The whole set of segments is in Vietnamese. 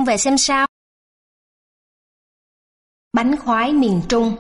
về xem sao. Bánh khoái miền Trung.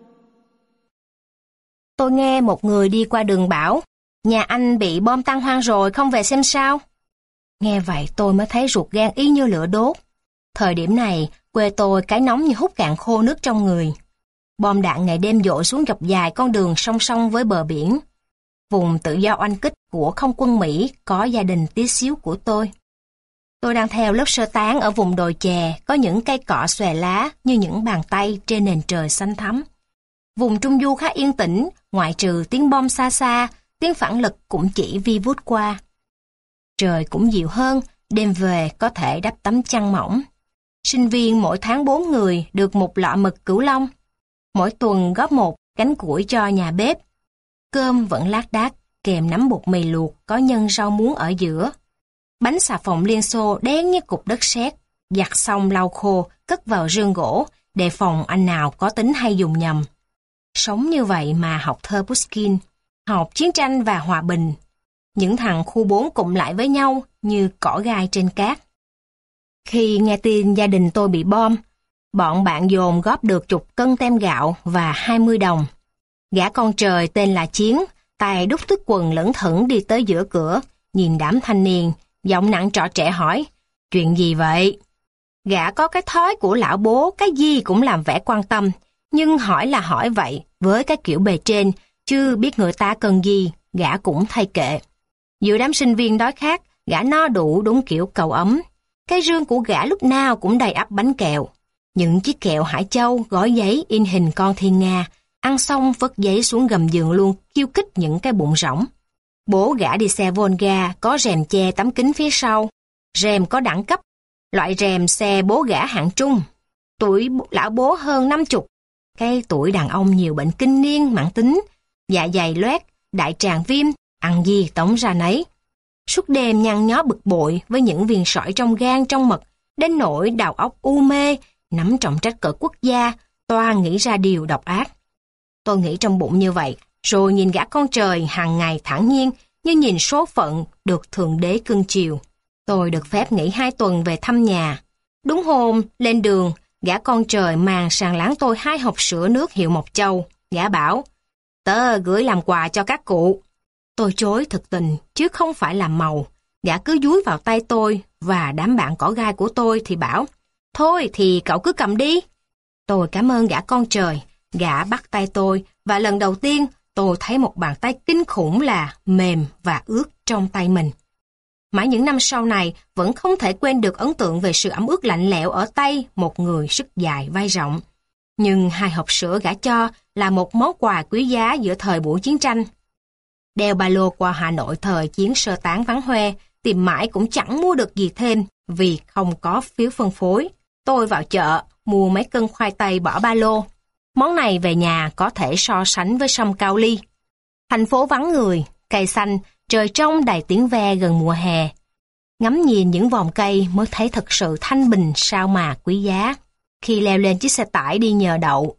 Tôi nghe một người đi qua đường bảo, nhà anh bị bom tan hoang rồi, không về xem sao. Nghe vậy tôi mới thấy ruột gan y như lửa đốt. Thời điểm này, quê tôi cái nóng như hút cạn khô nước trong người. Bom đạn ngày đêm dội xuống dọc dài con đường song song với bờ biển. Vùng tự do oanh kích của không quân Mỹ có gia đình tí xíu của tôi. Tôi đang theo lớp sơ tán ở vùng đồi chè, có những cây cọ xòe lá như những bàn tay trên nền trời xanh thắm. Vùng Trung Du khá yên tĩnh, ngoại trừ tiếng bom xa xa, tiếng phản lực cũng chỉ vi vút qua. Trời cũng dịu hơn, đêm về có thể đắp tấm chăn mỏng. Sinh viên mỗi tháng 4 người được một lọ mực Cửu Long. Mỗi tuần góp một cánh củi cho nhà bếp. Cơm vẫn lác đác, kèm nắm bột mì luộc có nhân rau muống ở giữa. Bánh xà phòng Liên Xô đen như cục đất sét, giặt xong lau khô, cất vào rương gỗ, đề phòng anh nào có tính hay dùng nhầm. Sống như vậy mà học thơ Pushkin, học chiến tranh và hòa bình. Những thằng khu 4 cụm lại với nhau như cỏ gai trên cát. Khi nghe tin gia đình tôi bị bom, bọn bạn dồn góp được chục cân tem gạo và 20 đồng. Gã con trời tên là Chiến, tay đút túi quần lững thững đi tới giữa cửa, nhìn đám thanh niên, giọng nặng trọ trẻ hỏi, chuyện gì vậy? Gã có cái thói của lão bố, cái gì cũng làm vẻ quan tâm, nhưng hỏi là hỏi vậy, với cái kiểu bề trên, chứ biết người ta cần gì, gã cũng thay kệ. Giữa đám sinh viên đói khát, gã no đủ đúng kiểu cầu ấm. Cái rương của gã lúc nào cũng đầy ắp bánh kẹo. Những chiếc kẹo Hải Châu gói giấy in hình con thiên nga, ăn xong vứt giấy xuống gầm giường luôn, khiêu khích những cái bụng rỗng. Bố gã đi xe Volga có rèm che tấm kính phía sau. Rèm có đẳng cấp, loại rèm xe bố gã hạng trung. Tuổi lão bố hơn 50. Cái tuổi đàn ông nhiều bệnh kinh niên mãn tính, dạ dày loét, đại tràng viêm, ăn gì tống ra nấy. Suốt đêm nhăn nhó bực bội với những viên sỏi trong gan trong mật, đến nỗi đầu óc u mê, nắm trọng trách cỡ quốc gia, toan nghĩ ra điều độc ác. Tôi nghĩ trong bụng như vậy, rồi nhìn gã con trời hàng ngày thản nhiên như nhìn số phận được Thượng Đế cưng chiều. Tôi được phép nghỉ 2 tuần về thăm nhà. Đúng hôm, lên đường, gã con trời mang sang láng tôi 2 hộp sữa nước hiệu Mộc Châu. Gã bảo, tớ gửi làm quà cho các cụ. Tôi chối thực tình, chứ không phải làm màu. Gã cứ dúi vào tay tôi, và đám bạn cỏ gai của tôi thì bảo, thôi thì cậu cứ cầm đi. Tôi cảm ơn gã con trời. Gã bắt tay tôi, và lần đầu tiên tôi thấy một bàn tay kinh khủng là mềm và ướt trong tay mình. Mãi những năm sau này vẫn không thể quên được ấn tượng về sự ấm ướt lạnh lẽo ở tay một người sức dài vai rộng. Nhưng 2 hộp sữa gã cho là một món quà quý giá giữa thời buổi chiến tranh. Đeo ba lô qua Hà Nội thời chiến sơ tán vắng hoe, tìm mãi cũng chẳng mua được gì thêm vì không có phiếu phân phối. Tôi vào chợ, mua mấy cân khoai tây bỏ ba lô. Món này về nhà có thể so sánh với sâm Cao Ly. Thành phố vắng người, cây xanh, trời trong đầy tiếng ve gần mùa hè. Ngắm nhìn những vòm cây mới thấy thật sự thanh bình sao mà quý giá. Khi leo lên chiếc xe tải đi nhờ đậu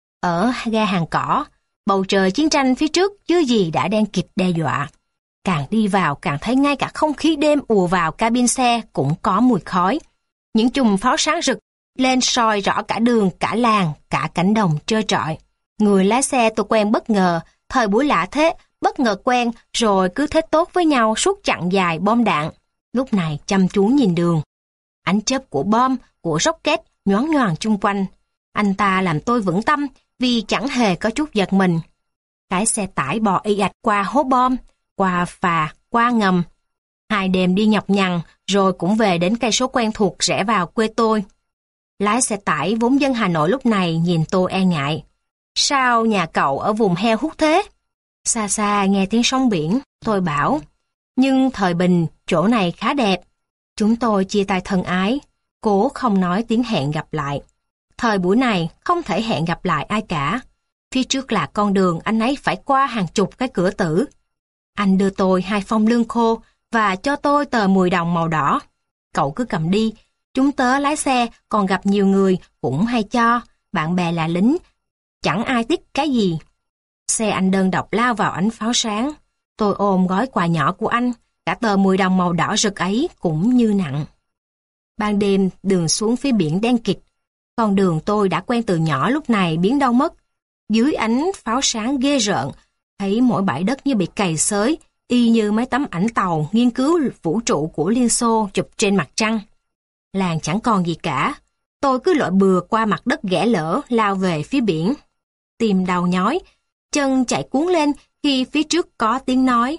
ở ga Hàng Cỏ, bầu trời chiến tranh phía trước chưa gì đã đen kịt đe dọa. Càng đi vào càng thấy ngay cả không khí đêm ùa vào cabin xe cũng có mùi khói. Những chùm pháo sáng rực lên soi rõ cả đường, cả làng, cả cánh đồng trơ trọi. Người lái xe tôi quen bất ngờ, thời buổi lạ thế, bất ngờ quen rồi cứ thế tốt với nhau suốt chặng dài bom đạn. Lúc này chăm chú nhìn đường. Ánh chớp của bom, của rocket nhoáng nhoàng chung quanh. Anh ta làm tôi vững tâm vì chẳng hề có chút giật mình. Cái xe tải bò y ạch qua hố bom, qua phà, qua ngầm. 2 đêm đi nhọc nhằn rồi cũng về đến cây số quen thuộc rẽ vào quê tôi. Lái xe tải vốn dân Hà Nội lúc này nhìn tôi e ngại. Sao nhà cậu ở vùng heo hút thế? Xa xa nghe tiếng sóng biển, tôi bảo. Nhưng thời bình, chỗ này khá đẹp. Chúng tôi chia tay thân ái, cố không nói tiếng hẹn gặp lại. Thời buổi này không thể hẹn gặp lại ai cả. Phía trước là con đường anh ấy phải qua hàng chục cái cửa tử. Anh đưa tôi 2 phong lương khô và cho tôi tờ 10 đồng màu đỏ. Cậu cứ cầm đi. Chúng tớ lái xe còn gặp nhiều người cũng hay cho, bạn bè là lính, chẳng ai tiếc cái gì. Xe anh đơn độc lao vào ánh pháo sáng. Tôi ôm gói quà nhỏ của anh, cả tờ 10 đồng màu đỏ rực ấy cũng như nặng. Ban đêm đường xuống phía biển đen kịt. Con đường tôi đã quen từ nhỏ lúc này biến đâu mất. Dưới ánh pháo sáng ghê rợn, thấy mỗi bãi đất như bị cày xới, y như mấy tấm ảnh tàu nghiên cứu vũ trụ của Liên Xô chụp trên mặt trăng. Làng chẳng còn gì cả. Tôi cứ lội bừa qua mặt đất ghẻ lở lao về phía biển. Tim đau nhói, chân chạy cuốn lên khi phía trước có tiếng nói.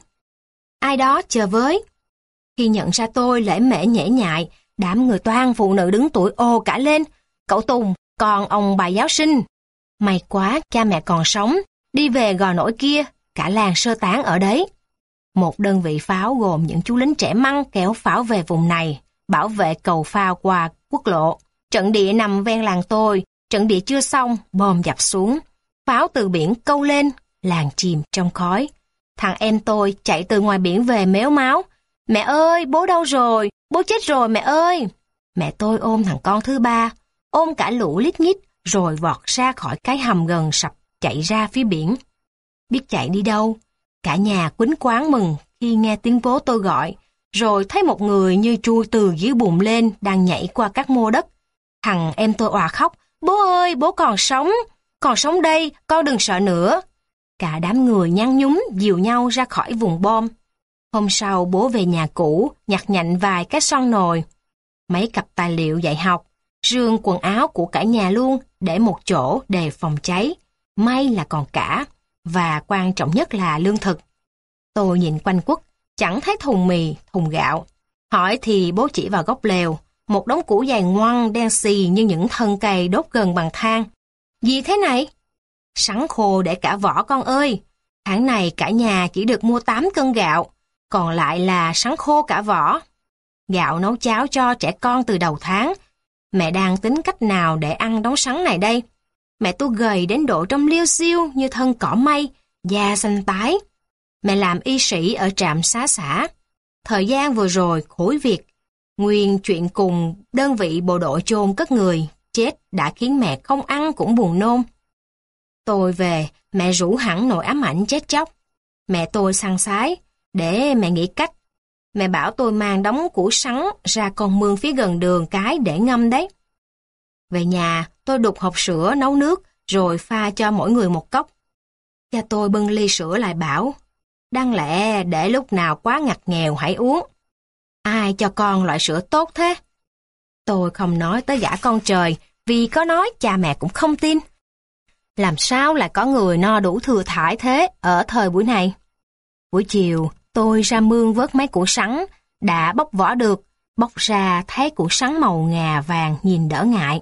Ai đó chờ với. Khi nhận ra tôi lễ mễ nhễ nhại, đám người toan phụ nữ đứng tuổi ồ cả lên. Cậu Tùng, còn ông bà giáo sinh. May quá cha mẹ còn sống, đi về Gò Nổi kia, cả làng sơ tán ở đấy. Một đơn vị pháo gồm những chú lính trẻ măng kéo pháo về vùng này, bảo vệ cầu phao qua quốc lộ. Trận địa nằm ven làng tôi, trận địa chưa xong, bom dập xuống. Pháo từ biển câu lên, làng chìm trong khói. Thằng em tôi chạy từ ngoài biển về mếu máo. Mẹ ơi, bố đâu rồi? Bố chết rồi mẹ ơi! Mẹ tôi ôm thằng con thứ ba, ôm cả lũ lít nhít, rồi vọt ra khỏi cái hầm gần sập chạy ra phía biển. Biết chạy đi đâu? Cả nhà quýnh quáng mừng khi nghe tiếng bố tôi gọi, rồi thấy một người như chui từ dưới bùn lên đang nhảy qua các mô đất. Thằng em tôi òa khóc, bố ơi, bố còn sống đây, con đừng sợ nữa. Cả đám người nhăn nhúm dìu nhau ra khỏi vùng bom. Hôm sau bố về nhà cũ, nhặt nhạnh vài cái son nồi, mấy cặp tài liệu dạy học, rương quần áo của cả nhà luôn, để một chỗ đề phòng cháy. May là còn cả, và quan trọng nhất là lương thực. Tôi nhìn quanh quất, chẳng thấy thùng mì, thùng gạo. Hỏi thì bố chỉ vào góc lều, một đống củ dài ngoằng đen xì như những thân cây đốt gần bằng than. Gì thế này? Sắn khô để cả vỏ con ơi. Tháng này cả nhà chỉ được mua 8 cân gạo, còn lại là sắn khô cả vỏ. Gạo nấu cháo cho trẻ con từ đầu tháng. Mẹ đang tính cách nào để ăn đống sắn này đây? Mẹ tôi gầy đến độ trông liêu xiêu như thân cỏ mây, da xanh tái. Mẹ làm y sĩ ở trạm xá xã. Thời gian vừa rồi khối việc. Nguyên chuyện cùng đơn vị bộ đội chôn cất người chết đã khiến mẹ không ăn cũng buồn nôn. Tôi về, mẹ rủ hẳn nỗi ám ảnh chết chóc. Mẹ tôi săn sái, để mẹ nghĩ cách. Mẹ bảo tôi mang đống củ sắn ra con mương phía gần đường cái để ngâm đấy. Về nhà, tôi đục hộp sữa nấu nước, rồi pha cho mỗi người một cốc. Cha tôi bưng ly sữa lại bảo, đáng lẽ để lúc nào quá ngặt nghèo hãy uống. Ai cho con loại sữa tốt thế? Tôi không nói tới gã con trời, vì có nói cha mẹ cũng không tin. Làm sao lại có người no đủ thừa thãi thế ở thời buổi này? Buổi chiều, tôi ra mương vớt mấy củ sắn, đã bóc vỏ được, bóc ra thấy củ sắn màu ngà vàng nhìn đỡ ngại.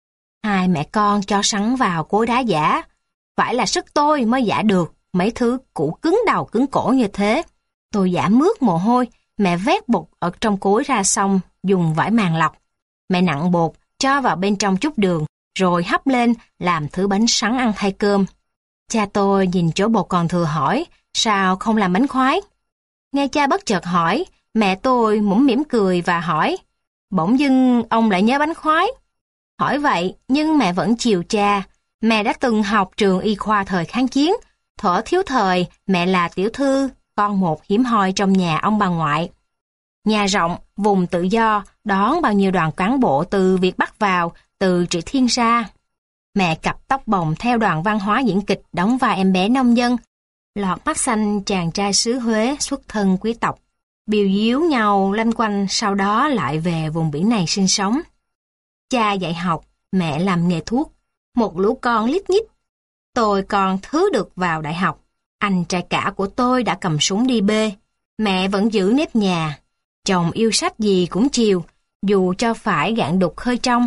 Hai mẹ con cho sắn vào cối đá giã, phải là sức tôi mới giã được mấy thứ củ cứng đầu cứng cổ như thế. Tôi giã mướt mồ hôi, mẹ vét bột ở trong cối ra xong, dùng vải màng lọc. Mẹ nặn bột, cho vào bên trong chút đường, rồi hấp lên làm thứ bánh sắn ăn thay cơm. Cha tôi nhìn chỗ bột còn thừa hỏi, sao không làm bánh khoái? Nghe cha bất chợt hỏi, mẹ tôi mũm mỉm cười và hỏi, bỗng dưng ông lại nhớ bánh khoái. Hỏi vậy, nhưng mẹ vẫn chiều cha. Mẹ đã từng học trường y khoa thời kháng chiến. Thuở thiếu thời, mẹ là tiểu thư, con một hiếm hoi trong nhà ông bà ngoại. Nhà rộng, vùng tự do, đón bao nhiêu đoàn cán bộ từ Việt Bắc vào, từ Trị Thiên ra. Mẹ cặp tóc bồng theo đoàn văn hóa diễn kịch đóng vai em bé nông dân. Lọt mắt xanh chàng trai xứ Huế xuất thân quý tộc. Biều díu nhau lanh quanh, sau đó lại về vùng biển này sinh sống. Cha dạy học, mẹ làm nghề thuốc. Một lũ con lít nhít. Tôi còn thứ được vào đại học. Anh trai cả của tôi đã cầm súng đi bê. Mẹ vẫn giữ nếp nhà. Chồng yêu sách gì cũng chiều, dù cho phải gạn đục hơi trong.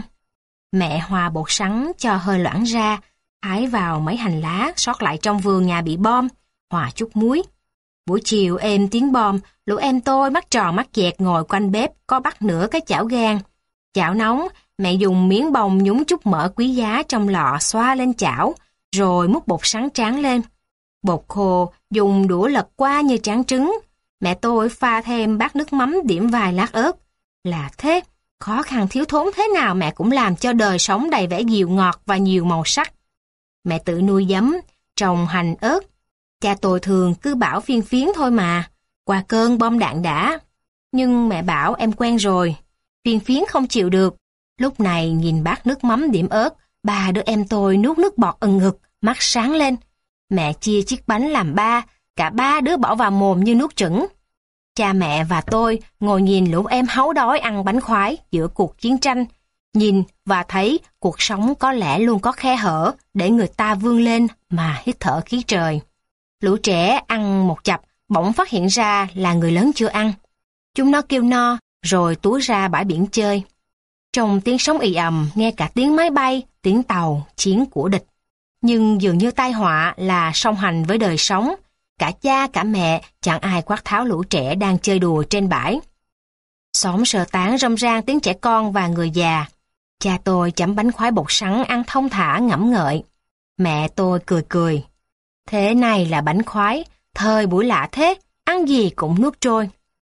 Mẹ hòa bột sắn cho hơi loãng ra, thái vào mấy hành lá sót lại trong vườn nhà bị bom, hòa chút muối. Buổi chiều êm tiếng bom, lũ em tôi mắt tròn mắt dẹt ngồi quanh bếp có bắt nửa cái chảo gang. Chảo nóng, mẹ dùng miếng bông nhúng chút mỡ quý giá trong lọ xoa lên chảo, rồi múc bột sắn tráng lên. Bột khô dùng đũa lật qua như tráng trứng. Mẹ tôi pha thêm bát nước mắm điểm vài lát ớt. Là thế, khó khăn thiếu thốn thế nào mẹ cũng làm cho đời sống đầy vẻ dịu ngọt và nhiều màu sắc. Mẹ tự nuôi giấm, trồng hành ớt. Cha tôi thường cứ bảo phiên phiến thôi mà, qua cơn bom đạn đã. Nhưng mẹ bảo em quen rồi. Phiên phiến không chịu được. Lúc này nhìn bát nước mắm điểm ớt, ba đứa em tôi nuốt nước bọt ừng ực, mắt sáng lên. Mẹ chia chiếc bánh làm ba, cả ba đứa bỏ vào mồm như nuốt chửng. Cha mẹ và tôi ngồi nhìn lũ em háu đói ăn bánh khoái giữa cuộc chiến tranh. Nhìn và thấy cuộc sống có lẽ luôn có khe hở để người ta vươn lên mà hít thở khí trời. Lũ trẻ ăn một chập, bỗng phát hiện ra là người lớn chưa ăn. Chúng nó kêu no, rồi túa ra bãi biển chơi. Trong tiếng sóng ì ầm, nghe cả tiếng máy bay, tiếng tàu, chiến của địch. Nhưng dường như tai họa là song hành với đời sống. Cả cha cả mẹ chẳng ai quát tháo lũ trẻ đang chơi đùa trên bãi. Xóm sơ tán râm ran tiếng trẻ con và người già. Cha tôi chấm bánh khoái bột sắn ăn thong thả ngẫm ngợi. Mẹ tôi cười cười. Thế này là bánh khoái, thời buổi lạ thế, ăn gì cũng nuốt trôi.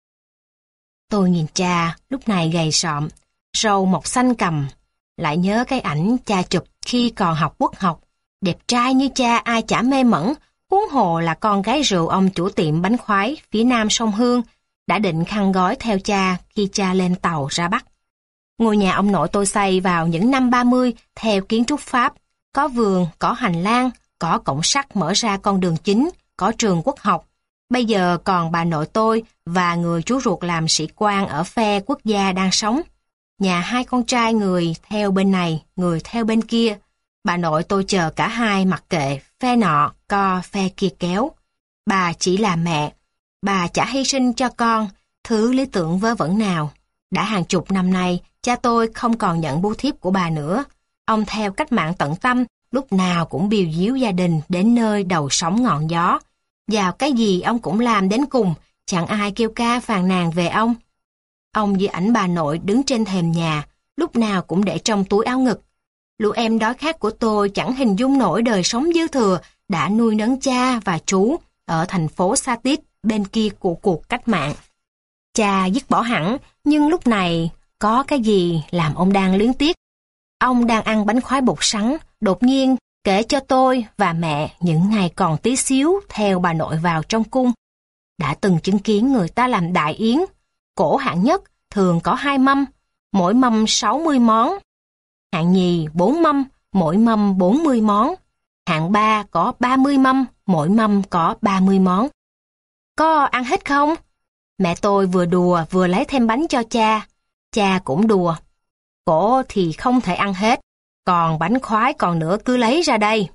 Tôi nhìn cha, lúc này gầy sọm, râu mọc xanh cằm. Lại nhớ cái ảnh cha chụp khi còn học quốc học. Đẹp trai như cha ai chả mê mẩn, huống hồ là con gái rượu ông chủ tiệm bánh khoái phía nam sông Hương, đã định khăn gói theo cha khi cha lên tàu ra Bắc. Ngôi nhà ông nội tôi xây vào những năm 30 theo kiến trúc Pháp, có vườn, có hành lang, có cổng sắt mở ra con đường chính, có trường quốc học. Bây giờ còn bà nội tôi và người chú ruột làm sĩ quan ở phe quốc gia đang sống. Nhà hai con trai người theo bên này, người theo bên kia. Bà nội tôi chờ cả hai mặc kệ, phe nọ co phe kia kéo. Bà chỉ là mẹ, bà chả hy sinh cho con thứ lý tưởng vớ vẩn nào. Đã hàng chục năm nay, cha tôi không còn nhận bưu thiếp của bà nữa. Ông theo cách mạng tận tâm, lúc nào cũng bìu díu gia đình đến nơi đầu sóng ngọn gió. Vào cái gì ông cũng làm đến cùng, chẳng ai kêu ca phàn nàn về ông. Ông giữ ảnh bà nội đứng trên thềm nhà, lúc nào cũng để trong túi áo ngực. Lũ em đói khát của tôi chẳng hình dung nổi đời sống dư thừa đã nuôi nấng cha và chú ở thành phố Sa Tít bên kia của cuộc cách mạng. Cha dứt bỏ hẳn, nhưng lúc này có cái gì làm ông đang luyến tiếc. Ông đang ăn bánh khoái bột sắn, đột nhiên kể cho tôi và mẹ những ngày còn tí xíu theo bà nội vào trong cung. Đã từng chứng kiến người ta làm đại yến, cỗ hạng nhất thường có 2 mâm, mỗi mâm 60 món. Hạng nhì 4 mâm, mỗi mâm 40 món. Hạng 3 có 30 mâm, mỗi mâm có 30 món. Có ăn hết không? Mẹ tôi vừa đùa vừa lấy thêm bánh cho cha. Cha cũng đùa. Cỗ thì không thể ăn hết, còn bánh khoái còn nữa cứ lấy ra đây.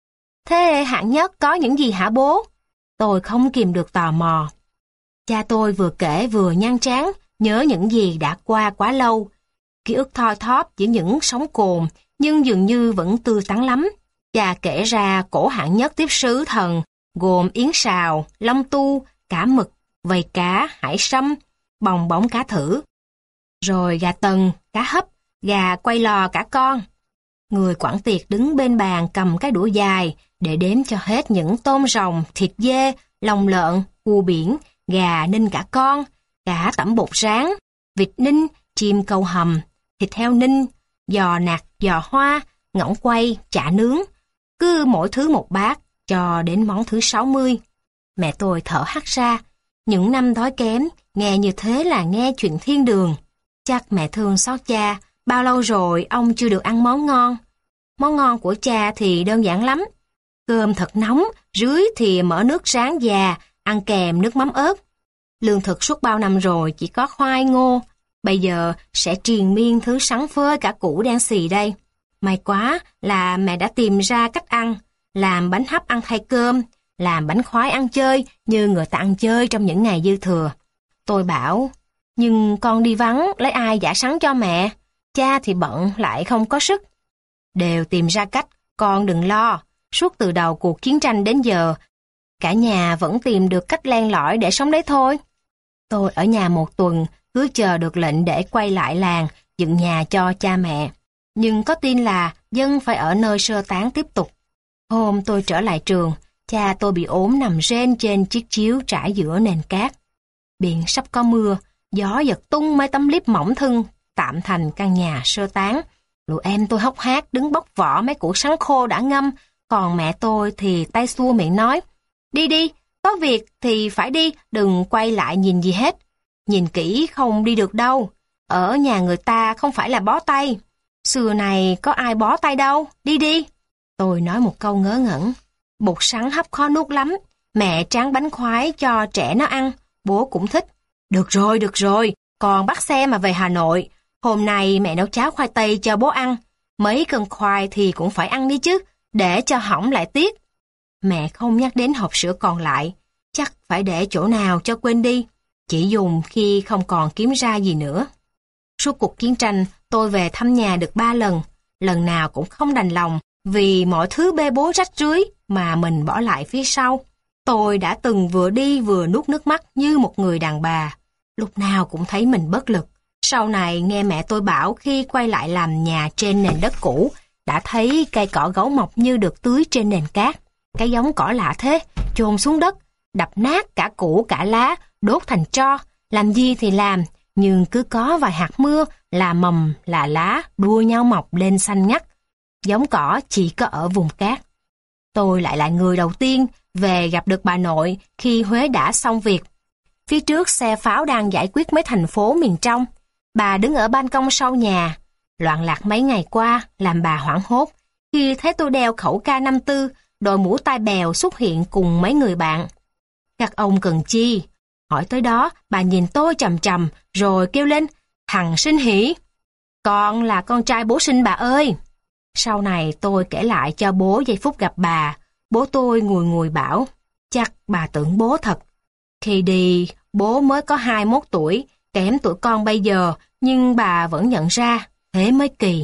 Thế hạng nhất có những gì hả bố? Tôi không kìm được tò mò. Cha tôi vừa kể vừa nhăn trán, nhớ những gì đã qua quá lâu. Ký ức thoi thóp với những sóng cồn, nhưng dường như vẫn tươi tắn lắm. Cha kể ra cỗ hạng nhất tiếp sứ thần, gồm yến xào, long tu, cá mực, vầy cá, hải sâm, bòng bóng cá thử. Rồi gà tần, cá hấp, gà quay lò cả con. Người quản tiệc đứng bên bàn cầm cái đũa dài để đếm cho hết những tôm rồng, thịt dê, lòng lợn, cua biển, gà ninh cả con, cá tẩm bột rán, vịt ninh, chim câu hầm, thịt heo ninh, giò nạc, giò hoa, ngỗng quay, chả nướng. Cứ mỗi thứ một bát, cho đến món thứ 60. Mẹ tôi thở hắt ra. Những năm đói kém, nghe như thế là nghe chuyện thiên đường. Chắc mẹ thương xót cha, bao lâu rồi ông chưa được ăn món ngon. Món ngon của cha thì đơn giản lắm. Cơm thật nóng, rưới thì mỡ nước rán già, ăn kèm nước mắm ớt. Lương thực suốt bao năm rồi chỉ có khoai ngô. Bây giờ sẽ triền miên thứ sắn phơi cả củ đen xì đây. May quá là mẹ đã tìm ra cách ăn. Làm bánh hấp ăn thay cơm, làm bánh khoái ăn chơi như người ta ăn chơi trong những ngày dư thừa. Tôi bảo, nhưng con đi vắng lấy ai giã sắn cho mẹ? Cha thì bận lại không có sức. Đều tìm ra cách, con đừng lo. Suốt từ đầu cuộc chiến tranh đến giờ, cả nhà vẫn tìm được cách len lỏi để sống đấy thôi. Tôi ở nhà 1 tuần, cứ chờ được lệnh để quay lại làng, dựng nhà cho cha mẹ. Nhưng có tin là dân phải ở nơi sơ tán tiếp tục. Hôm tôi trở lại trường, cha tôi bị ốm nằm rên trên chiếc chiếu trải giữa nền cát. Biển sắp có mưa, gió giật tung mấy tấm liếp mỏng thưng, tạm thành căn nhà sơ tán. Lũ em tôi hốc hác đứng bóc vỏ mấy củ sắn khô đã ngâm, còn mẹ tôi thì tay xua miệng nói, đi đi, có việc thì phải đi, đừng quay lại nhìn gì hết. Nhìn kỹ không đi được đâu. Ở nhà người ta không phải là bó tay. Xưa này có ai bó tay đâu, đi đi. Tôi nói một câu ngớ ngẩn. Bột sắn hấp khó nuốt lắm. Mẹ tráng bánh khoái cho trẻ nó ăn, bố cũng thích. Được rồi, còn bắt xe mà về Hà Nội. Hôm nay mẹ nấu cháo khoai tây cho bố ăn. Mấy cân khoai thì cũng phải ăn đi chứ, để cho hỏng lại tiếc. Mẹ không nhắc đến hộp sữa còn lại, chắc phải để chỗ nào cho quên đi. Chỉ dùng khi không còn kiếm ra gì nữa. Suốt cuộc chiến tranh, tôi về thăm nhà được 3 lần. Lần nào cũng không đành lòng vì mọi thứ bê bối rách rưới mà mình bỏ lại phía sau. Tôi đã từng vừa đi vừa nuốt nước mắt như một người đàn bà. Lúc nào cũng thấy mình bất lực. Sau này nghe mẹ tôi bảo khi quay lại làm nhà trên nền đất cũ, đã thấy cây cỏ gấu mọc như được tưới trên nền cát. Cái giống cỏ lạ thế, chôn xuống đất, đập nát cả củ cả lá, đốt thành tro. Làm gì thì làm, nhưng cứ có vài hạt mưa là mầm là lá đua nhau mọc lên xanh ngắt. Giống cỏ chỉ có ở vùng cát. Tôi lại là người đầu tiên về gặp được bà nội khi Huế đã xong việc. Phía trước xe pháo đang giải quyết mấy thành phố miền trong. Bà đứng ở ban công sau nhà. Loạn lạc mấy ngày qua làm bà hoảng hốt khi thấy tôi đeo khẩu K54, đội mũ tai bèo xuất hiện cùng mấy người bạn. Các ông cần chi? Hỏi tới đó, bà nhìn tôi chằm chằm rồi kêu lên, thằng Sinh Hỷ. Con là con trai bố Sinh bà ơi. Sau này tôi kể lại cho bố giây phút gặp bà. Bố tôi ngùi ngùi bảo, chắc bà tưởng bố thật. Khi đi, bố mới có 21 tuổi, kém tuổi con bây giờ, nhưng bà vẫn nhận ra, thế mới kỳ.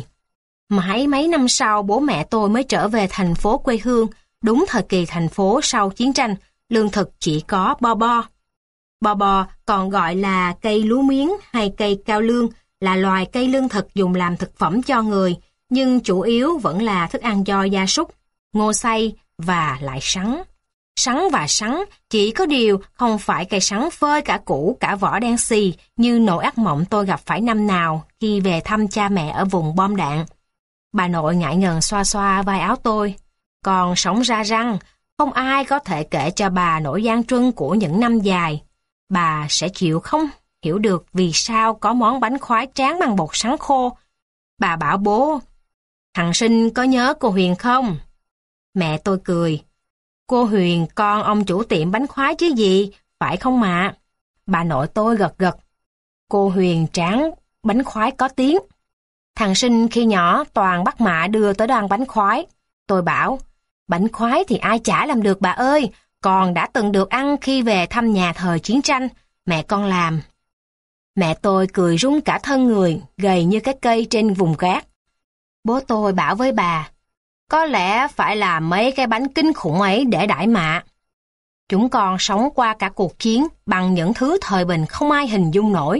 Mãi mấy năm sau bố mẹ tôi mới trở về thành phố quê hương, đúng thời kỳ thành phố sau chiến tranh, lương thực chỉ có bo bo. Bo bo còn gọi là cây lúa miếng hay cây cao lương, là loài cây lương thực dùng làm thực phẩm cho người, nhưng chủ yếu vẫn là thức ăn cho gia súc, ngô xay và lại sắn. Sắn và sắn, chỉ có điều không phải cây sắn phơi cả củ cả vỏ đen xì như nỗi ác mộng tôi gặp phải năm nào khi về thăm cha mẹ ở vùng bom đạn. Bà nội ngại ngần xoa xoa vai áo tôi. Còn sống ra răng, không ai có thể kể cho bà nỗi gian truân của những năm dài. Bà sẽ chịu không hiểu được vì sao có món bánh khoái tráng bằng bột sắn khô. Bà bảo bố, thằng Sinh có nhớ cô Huyền không? Mẹ tôi cười. Cô Huyền con ông chủ tiệm bánh khoái chứ gì, phải không mạ? Bà nội tôi gật gật. Cô Huyền tráng bánh khoái có tiếng. Thằng Sinh khi nhỏ toàn bắt mạ đưa tới đoan bánh khoái. Tôi bảo, bánh khoái thì ai chả làm được bà ơi, còn đã từng được ăn khi về thăm nhà thời chiến tranh, mẹ con làm. Mẹ tôi cười rung cả thân người, gầy như cái cây trên vùng cát. Bố tôi bảo với bà, có lẽ phải làm mấy cái bánh kinh khủng ấy để đãi mạ. Chúng con sống qua cả cuộc chiến bằng những thứ thời bình không ai hình dung nổi.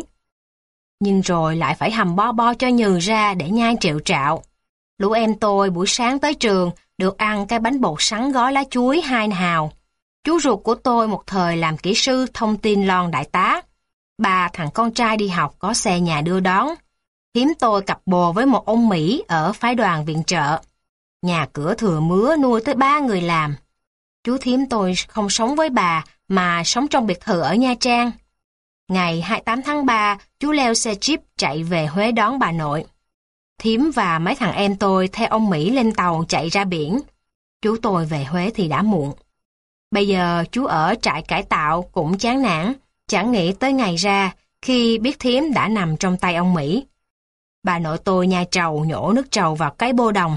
Nhưng rồi lại phải hầm bo bo cho nhừ ra để nhai triệu trạo. Lũ em tôi buổi sáng tới trường được ăn cái bánh bột sắn gói lá chuối 2 hào. Chú ruột của tôi một thời làm kỹ sư thông tin lon đại tá. Ba thằng con trai đi học có xe nhà đưa đón. Thím tôi cặp bồ với một ông Mỹ ở phái đoàn viện trợ. Nhà cửa thừa mứa nuôi tới 3 người làm. Chú thím tôi không sống với bà mà sống trong biệt thự ở Nha Trang. Ngày 28 tháng 3, chú leo xe jeep chạy về Huế đón bà nội. Thím và mấy thằng em tôi theo ông Mỹ lên tàu chạy ra biển. Chú tôi về Huế thì đã muộn. Bây giờ chú ở trại cải tạo cũng chán nản, chẳng nghĩ tới ngày ra khi biết thím đã nằm trong tay ông Mỹ. Bà nội tôi nhai trầu nhổ nước trầu vào cái bô đồng.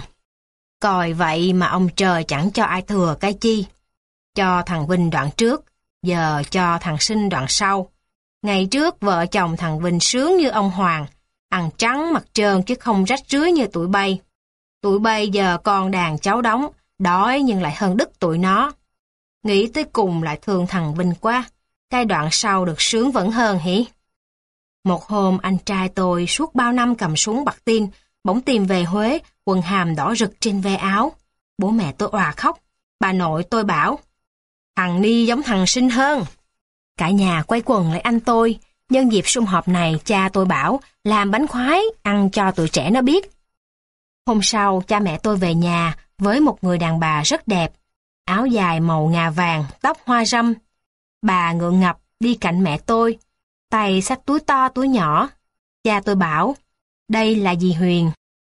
Coi vậy mà ông trời chẳng cho ai thừa cái chi. Cho thằng Vinh đoạn trước, giờ cho thằng Sinh đoạn sau. Ngày trước vợ chồng thằng Vinh sướng như ông Hoàng, ăn trắng mặc trơn chứ không rách rưới như tụi bay. Tụi bay giờ con đàn cháu đóng, đói nhưng lại hơn đứt tụi nó. Nghĩ tới cùng lại thương thằng Vinh quá, cái đoạn sau được sướng vẫn hơn hỉ. Một hôm anh trai tôi suốt bao năm cầm súng bặt tin, bỗng tìm về Huế, quần hàm đỏ rực trên ve áo. Bố mẹ tôi òa khóc, bà nội tôi bảo, thằng Ni giống thằng Sinh hơn. Cả nhà quay quần lại anh tôi, nhân dịp sum họp này cha tôi bảo làm bánh khoái ăn cho tụi trẻ nó biết. Hôm sau cha mẹ tôi về nhà với một người đàn bà rất đẹp, áo dài màu ngà vàng, tóc hoa râm. Bà ngượng ngập đi cạnh mẹ tôi, tay xách túi to túi nhỏ. Cha tôi bảo, đây là dì Huyền.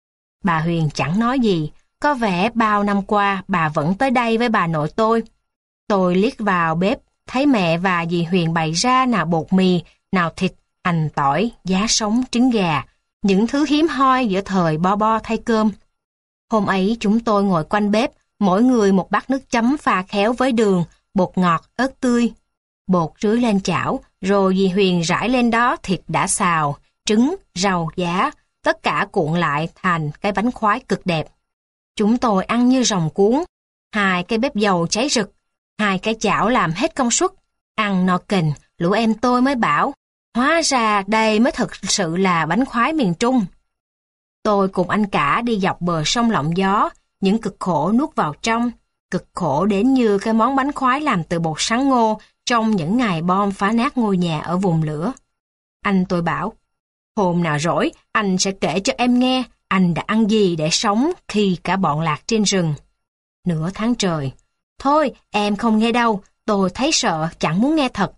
Bà Huyền chẳng nói gì, có vẻ bao năm qua bà vẫn tới đây với bà nội tôi. Tôi liếc vào bếp, thấy mẹ và dì Huyền bày ra nào bột mì, nào thịt, hành tỏi, giá sống, trứng gà, những thứ hiếm hoi giữa thời bo bo thay cơm. Hôm ấy chúng tôi ngồi quanh bếp, mỗi người một bát nước chấm pha khéo với đường, bột ngọt, ớt tươi. Bột rưới lên chảo, rồi dì Huyền rải lên đó thịt đã xào, trứng, rau, giá, tất cả cuộn lại thành cái bánh khoái cực đẹp. Chúng tôi ăn như rồng cuốn, 2 cái bếp dầu cháy rực, 2 cái chảo làm hết công suất. Ăn no kình, lũ em tôi mới bảo, hóa ra đây mới thực sự là bánh khoái miền Trung. Tôi cùng anh cả đi dọc bờ sông Lộng Gió, những cực khổ nuốt vào trong, cực khổ đến như cái món bánh khoái làm từ bột sắn ngô trong những ngày bom phá nát ngôi nhà ở vùng lửa. Anh tôi bảo, hôm nào rỗi, anh sẽ kể cho em nghe anh đã ăn gì để sống khi cả bọn lạc trên rừng. Nửa tháng trời. Thôi, em không nghe đâu, tôi thấy sợ, chẳng muốn nghe thật.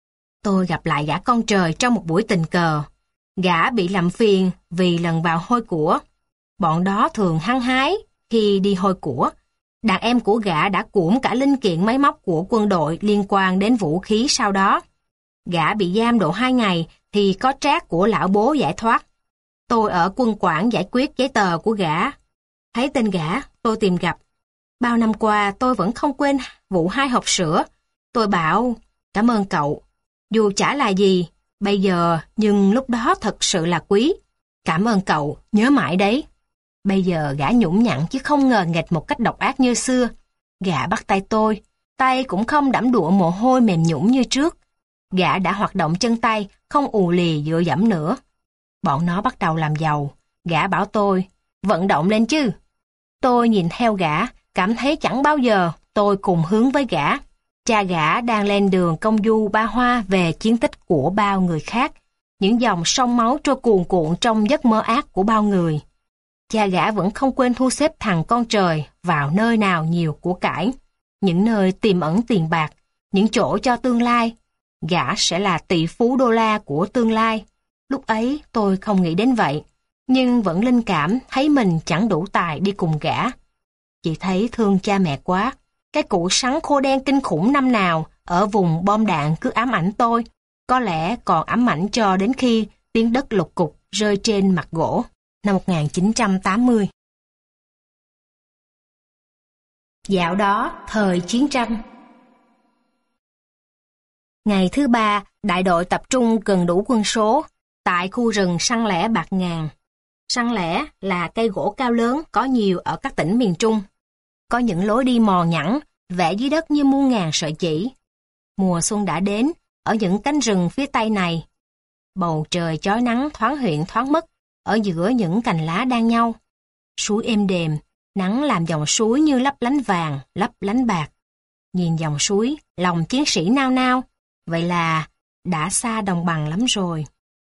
Tôi gặp lại gã con trời trong một buổi tình cờ. Gã bị làm phiền vì lần vào hôi của. Bọn đó thường hăng hái khi đi hôi của. Đàn em của gã đã cuỗm cả linh kiện máy móc của quân đội liên quan đến vũ khí sau đó. Gã bị giam độ 2 ngày thì có trác của lão bố giải thoát. Tôi ở quân quản giải quyết giấy tờ của gã. Thấy tên gã, tôi tìm gặp. Bao năm qua tôi vẫn không quên vụ 2 hộp sữa. Tôi bảo, cảm ơn cậu. Dù chả là gì, bây giờ, nhưng lúc đó thật sự là quý. Cảm ơn cậu, nhớ mãi đấy. Bây giờ gã nhũng nhặn chứ không ngờ nghịch một cách độc ác như xưa. Gã bắt tay tôi, tay cũng không đẫm đụa mồ hôi mềm nhũn như trước. Gã đã hoạt động chân tay, không ù lì dựa dẫm nữa. Bọn nó bắt đầu làm giàu. Gã bảo tôi, vận động lên chứ. Tôi nhìn theo gã, cảm thấy chẳng bao giờ tôi cùng hướng với gã. Cha gã đang lên đường công du Ba Hoa về chiến tích của bao người khác. Những dòng sông máu trôi cuồn cuộn trong giấc mơ ác của bao người. Cha gã vẫn không quên thu xếp thằng con trời vào nơi nào nhiều của cải. Những nơi tiềm ẩn tiền bạc, những chỗ cho tương lai. Gã sẽ là tỷ phú đô la của tương lai. Lúc ấy tôi không nghĩ đến vậy, nhưng vẫn linh cảm thấy mình chẳng đủ tài đi cùng gã. Chỉ thấy thương cha mẹ quá. Cái củ sắn khô đen kinh khủng năm nào ở vùng bom đạn cứ ám ảnh tôi, có lẽ còn ám ảnh cho đến khi tiếng đất lục cục rơi trên mặt gỗ. Năm 1980. Dạo đó, thời chiến tranh. Ngày thứ 3, đại đội tập trung gần đủ quân số tại khu rừng săn lẻ Bạt Ngàn. Săn lẻ là cây gỗ cao lớn có nhiều ở các tỉnh miền Trung. Có những lối đi mò nhẵn, vẽ dưới đất như muôn ngàn sợi chỉ. Mùa xuân đã đến, ở những cánh rừng phía tây này. Bầu trời chói nắng thoáng hiện thoáng mất, ở giữa những cành lá đan nhau. Suối êm đềm, nắng làm dòng suối như lấp lánh vàng, lấp lánh bạc. Nhìn dòng suối, lòng chiến sĩ nao nao, vậy là đã xa đồng bằng lắm rồi.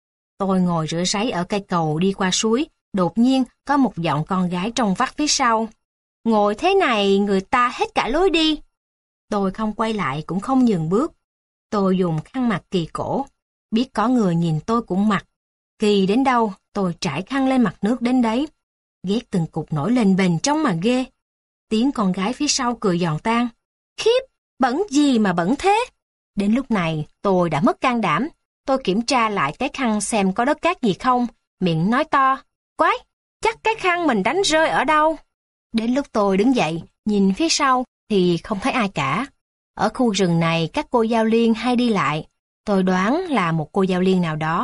Tôi ngồi rửa ráy ở cây cầu đi qua suối, đột nhiên có một giọng con gái trong vắt phía sau. Ngồi thế này người ta hết cả lối đi. Tôi không quay lại cũng không nhường bước. Tôi dùng khăn mặt kỳ cổ. Biết có người nhìn tôi cũng mặc. Kỳ đến đâu, tôi trải khăn lên mặt nước đến đấy. Ghét từng cục nổi lên bềnh trong mà ghê. Tiếng con gái phía sau cười giòn tan. Khiếp, bẩn gì mà bẩn thế? Đến lúc này, tôi đã mất can đảm. Tôi kiểm tra lại cái khăn xem có đất cát gì không. Miệng nói to. Quái, chắc cái khăn mình đánh rơi ở đâu? Đến lúc tôi đứng dậy, nhìn phía sau thì không thấy ai cả. Ở khu rừng này các cô giao liên hay đi lại. Tôi đoán là một cô giao liên nào đó.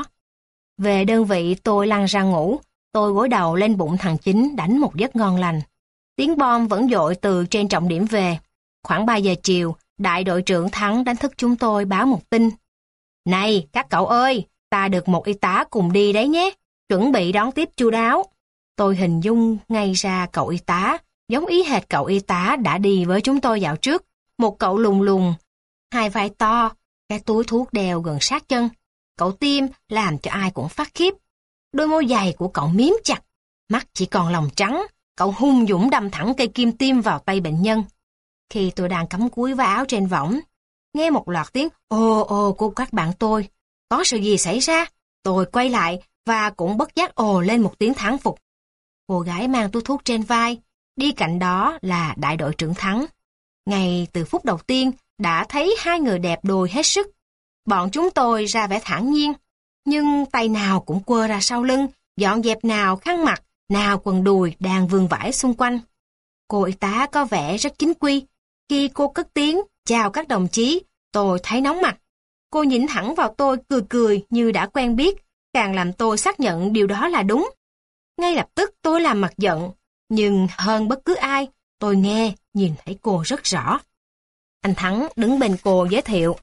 Về đơn vị tôi lăn ra ngủ. Tôi gối đầu lên bụng thằng Chính đánh một giấc ngon lành. Tiếng bom vẫn dội từ trên trọng điểm về. Khoảng 3 giờ chiều, đại đội trưởng Thắng đánh thức chúng tôi báo một tin. Này, các cậu ơi, ta được một y tá cùng đi đấy nhé. Chuẩn bị đón tiếp chu đáo. Tôi hình dung ngay ra cậu y tá, giống ý hệt cậu y tá đã đi với chúng tôi dạo trước. Một cậu lùng lùng, 2 vai to, cái túi thuốc đeo gần sát chân. Cậu tiêm làm cho ai cũng phát khiếp. Đôi môi dày của cậu miếm chặt, mắt chỉ còn lòng trắng. Cậu hung dũng đâm thẳng cây kim tiêm vào tay bệnh nhân. Khi tôi đang cắm cúi vào áo trên võng, nghe một loạt tiếng ồ ồ của các bạn tôi. Có sự gì xảy ra? Tôi quay lại, và cũng bất giác ồ lên một tiếng thán phục. Cô gái mang túi thuốc trên vai, đi cạnh đó là đại đội trưởng Thắng. Ngay từ phút đầu tiên đã thấy hai người đẹp đôi hết sức. Bọn chúng tôi ra vẻ thản nhiên, nhưng tay nào cũng quơ ra sau lưng, dọn dẹp nào khăn mặt, nào quần đùi đang vương vãi xung quanh. Cô y tá có vẻ rất chính quy. Khi cô cất tiếng chào các đồng chí, tôi thấy nóng mặt. Cô nhìn thẳng vào tôi cười cười như đã quen biết, càng làm tôi xác nhận điều đó là đúng. Ngay lập tức tôi làm mặt giận, nhưng hơn bất cứ ai, tôi nghe, nhìn thấy cô rất rõ. Anh Thắng đứng bên cô giới thiệu.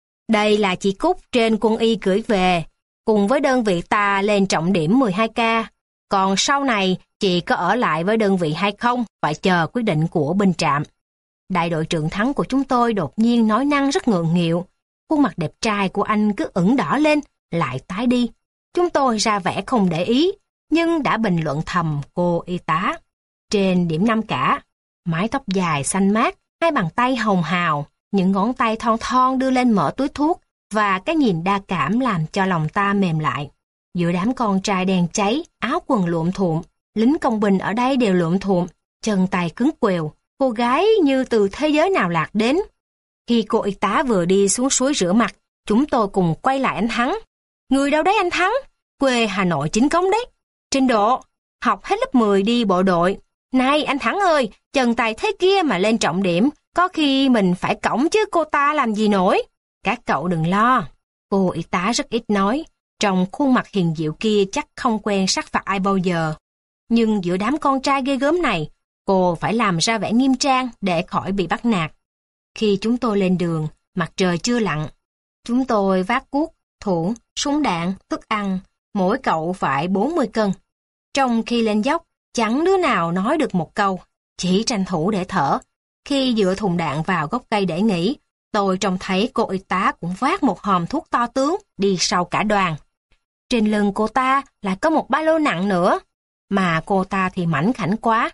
Đây là chị Cúc trên quân y gửi về, cùng với đơn vị ta lên trọng điểm 12K. Còn sau này, chị có ở lại với đơn vị hay không, phải chờ quyết định của binh trạm. Đại đội trưởng Thắng của chúng tôi đột nhiên nói năng rất ngượng nghịu. Khuôn mặt đẹp trai của anh cứ ửng đỏ lên, lại tái đi. Chúng tôi ra vẻ không để ý, nhưng đã bình luận thầm cô y tá. Trên điểm 5 cả, mái tóc dài xanh mát, hai bàn tay hồng hào, những ngón tay thon thon đưa lên mở túi thuốc và cái nhìn đa cảm làm cho lòng ta mềm lại. Giữa đám con trai đèn cháy, áo quần lụm thuộm, lính công binh ở đây đều lụm thuộm, chân tay cứng quèo, cô gái như từ thế giới nào lạc đến. Khi cô y tá vừa đi xuống suối rửa mặt, chúng tôi cùng quay lại anh Thắng. Người đâu đấy anh Thắng? Quê Hà Nội chính cống đấy. Trình độ, học hết lớp 10 đi bộ đội. Này anh Thắng ơi, chân tay thế kia mà lên trọng điểm, có khi mình phải cõng chứ cô ta làm gì nổi. Các cậu đừng lo. Cô y tá rất ít nói, trong khuôn mặt hiền diệu kia chắc không quen sát phạt ai bao giờ. Nhưng giữa đám con trai ghê gớm này, cô phải làm ra vẻ nghiêm trang để khỏi bị bắt nạt. Khi chúng tôi lên đường, mặt trời chưa lặn. Chúng tôi vác cuốc, thủng, súng đạn, thức ăn, mỗi cậu phải 40 cân. Trong khi lên dốc, chẳng đứa nào nói được một câu, chỉ tranh thủ để thở. Khi dựa thùng đạn vào gốc cây để nghỉ, tôi trông thấy cô y tá cũng vác một hòm thuốc to tướng đi sau cả đoàn. Trên lưng cô ta lại có một ba lô nặng nữa, mà cô ta thì mảnh khảnh quá.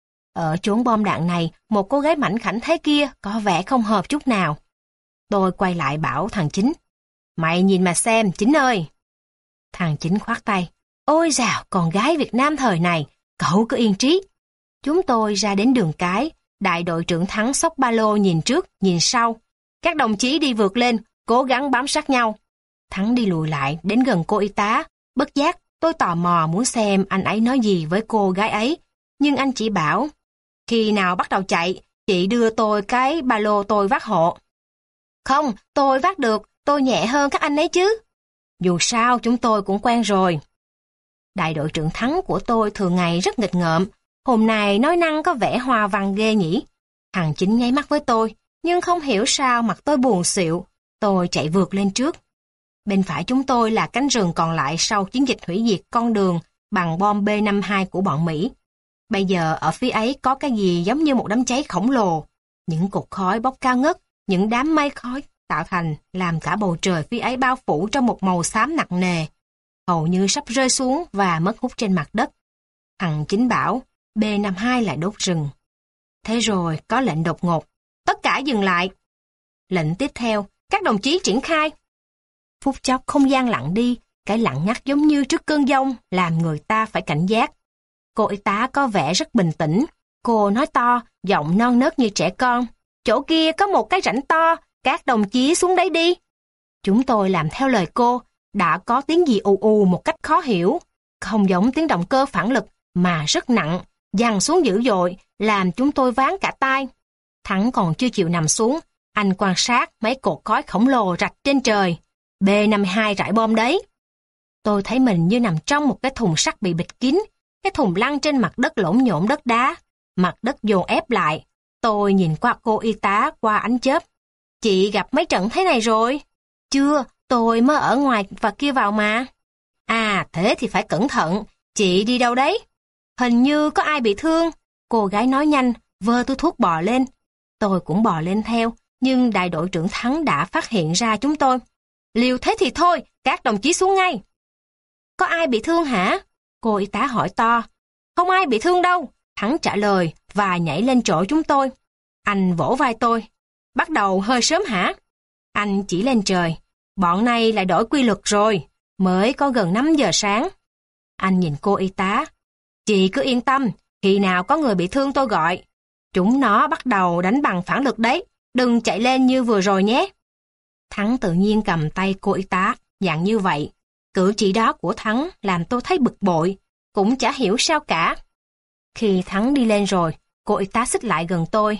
Ở chốn bom đạn này, một cô gái mảnh khảnh thế kia có vẻ không hợp chút nào. Tôi quay lại bảo thằng Chính. Mày nhìn mà xem, Chính ơi. Thằng Chính khoát tay. Ôi dào, con gái Việt Nam thời này, cậu cứ yên trí. Chúng tôi ra đến đường cái, đại đội trưởng Thắng xốc ba lô nhìn trước, nhìn sau. Các đồng chí đi vượt lên, cố gắng bám sát nhau. Thắng đi lùi lại, đến gần cô y tá. Bất giác, tôi tò mò muốn xem anh ấy nói gì với cô gái ấy. Nhưng anh chỉ bảo, khi nào bắt đầu chạy, chị đưa tôi cái ba lô tôi vác hộ. Không, tôi vác được, tôi nhẹ hơn các anh ấy chứ. Dù sao chúng tôi cũng quen rồi. Đại đội trưởng Thắng của tôi thường ngày rất nghịch ngợm, hôm nay nói năng có vẻ hoa văn ghê nhỉ. Thằng Chính nháy mắt với tôi, nhưng không hiểu sao mặt tôi buồn xịu. Tôi chạy vượt lên trước. Bên phải chúng tôi là cánh rừng còn lại sau chiến dịch hủy diệt con đường bằng bom B-52 của bọn Mỹ. Bây giờ ở phía ấy có cái gì giống như một đám cháy khổng lồ. Những cột khói bốc cao ngất, những đám mây khói tạo thành làm cả bầu trời phía ấy bao phủ trong một màu xám nặng nề, hầu như sắp rơi xuống và mất hút trên mặt đất. Thằng Chính bảo, B-52 lại đốt rừng. Thế rồi có lệnh đột ngột, tất cả dừng lại. Lệnh tiếp theo, các đồng chí triển khai. Phút chốc không gian lặng đi, cái lặng ngắt giống như trước cơn giông làm người ta phải cảnh giác. Cô y tá có vẻ rất bình tĩnh. Cô nói to, giọng non nớt như trẻ con. Chỗ kia có một cái rãnh to, các đồng chí xuống đấy đi. Chúng tôi làm theo lời cô, đã có tiếng gì ù ù một cách khó hiểu. Không giống tiếng động cơ phản lực, mà rất nặng, giằng xuống dữ dội, làm chúng tôi váng cả tai. Thắng còn chưa chịu nằm xuống, anh quan sát mấy cột khói khổng lồ rạch trên trời. B-52 rải bom đấy. Tôi thấy mình như nằm trong một cái thùng sắt bị bịt kín. Cái thùng lăn trên mặt đất lổn nhổn đất đá. Mặt đất dồn ép lại. Tôi nhìn qua cô y tá qua ánh chớp. Chị gặp mấy trận thế này rồi? Chưa, tôi mới ở ngoài và kia vào mà. À, thế thì phải cẩn thận. Chị đi đâu đấy? Hình như có ai bị thương. Cô gái nói nhanh, vơ túi thuốc bò lên. Tôi cũng bò lên theo, nhưng đại đội trưởng Thắng đã phát hiện ra chúng tôi. Liều thế thì thôi, các đồng chí xuống ngay. Có ai bị thương hả? Cô y tá hỏi to. Không ai bị thương đâu, Thắng trả lời và nhảy lên chỗ chúng tôi. Anh vỗ vai tôi. Bắt đầu hơi sớm hả? Anh chỉ lên trời. Bọn này lại đổi quy luật rồi. mới có gần 5 giờ sáng. Anh nhìn cô y tá. Chị cứ yên tâm, khi nào có người bị thương tôi gọi. Chúng nó bắt đầu đánh bằng phản lực đấy, đừng chạy lên như vừa rồi nhé. Thắng tự nhiên cầm tay cô y tá, dặn như vậy. Cử chỉ đó của Thắng làm tôi thấy bực bội, cũng chả hiểu sao cả. Khi Thắng đi lên rồi, cô y tá xích lại gần tôi.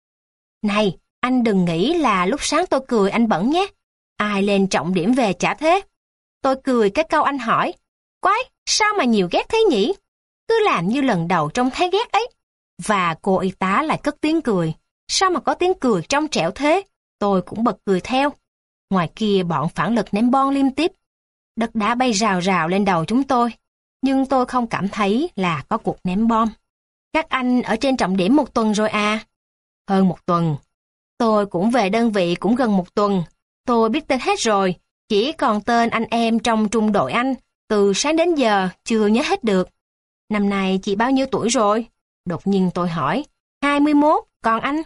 Này, anh đừng nghĩ là lúc sáng tôi cười anh bẩn nhé. Ai lên trọng điểm về chả thế. Tôi cười cái câu anh hỏi. Quái, sao mà nhiều ghét thế nhỉ? Cứ làm như lần đầu trông thấy ghét ấy. Và cô y tá lại cất tiếng cười. Sao mà có tiếng cười trong trẻo thế? Tôi cũng bật cười theo. Ngoài kia bọn phản lực ném bom liên tiếp. Đất đá bay rào rào lên đầu chúng tôi. Nhưng tôi không cảm thấy là có cuộc ném bom. Các anh ở trên trọng điểm 1 tuần rồi à? Hơn 1 tuần. Tôi cũng về đơn vị cũng gần 1 tuần. Tôi biết tên hết rồi. Chỉ còn tên anh em trong trung đội anh. Từ sáng đến giờ chưa nhớ hết được. Năm nay chị bao nhiêu tuổi rồi? Đột nhiên tôi hỏi. 21, còn anh?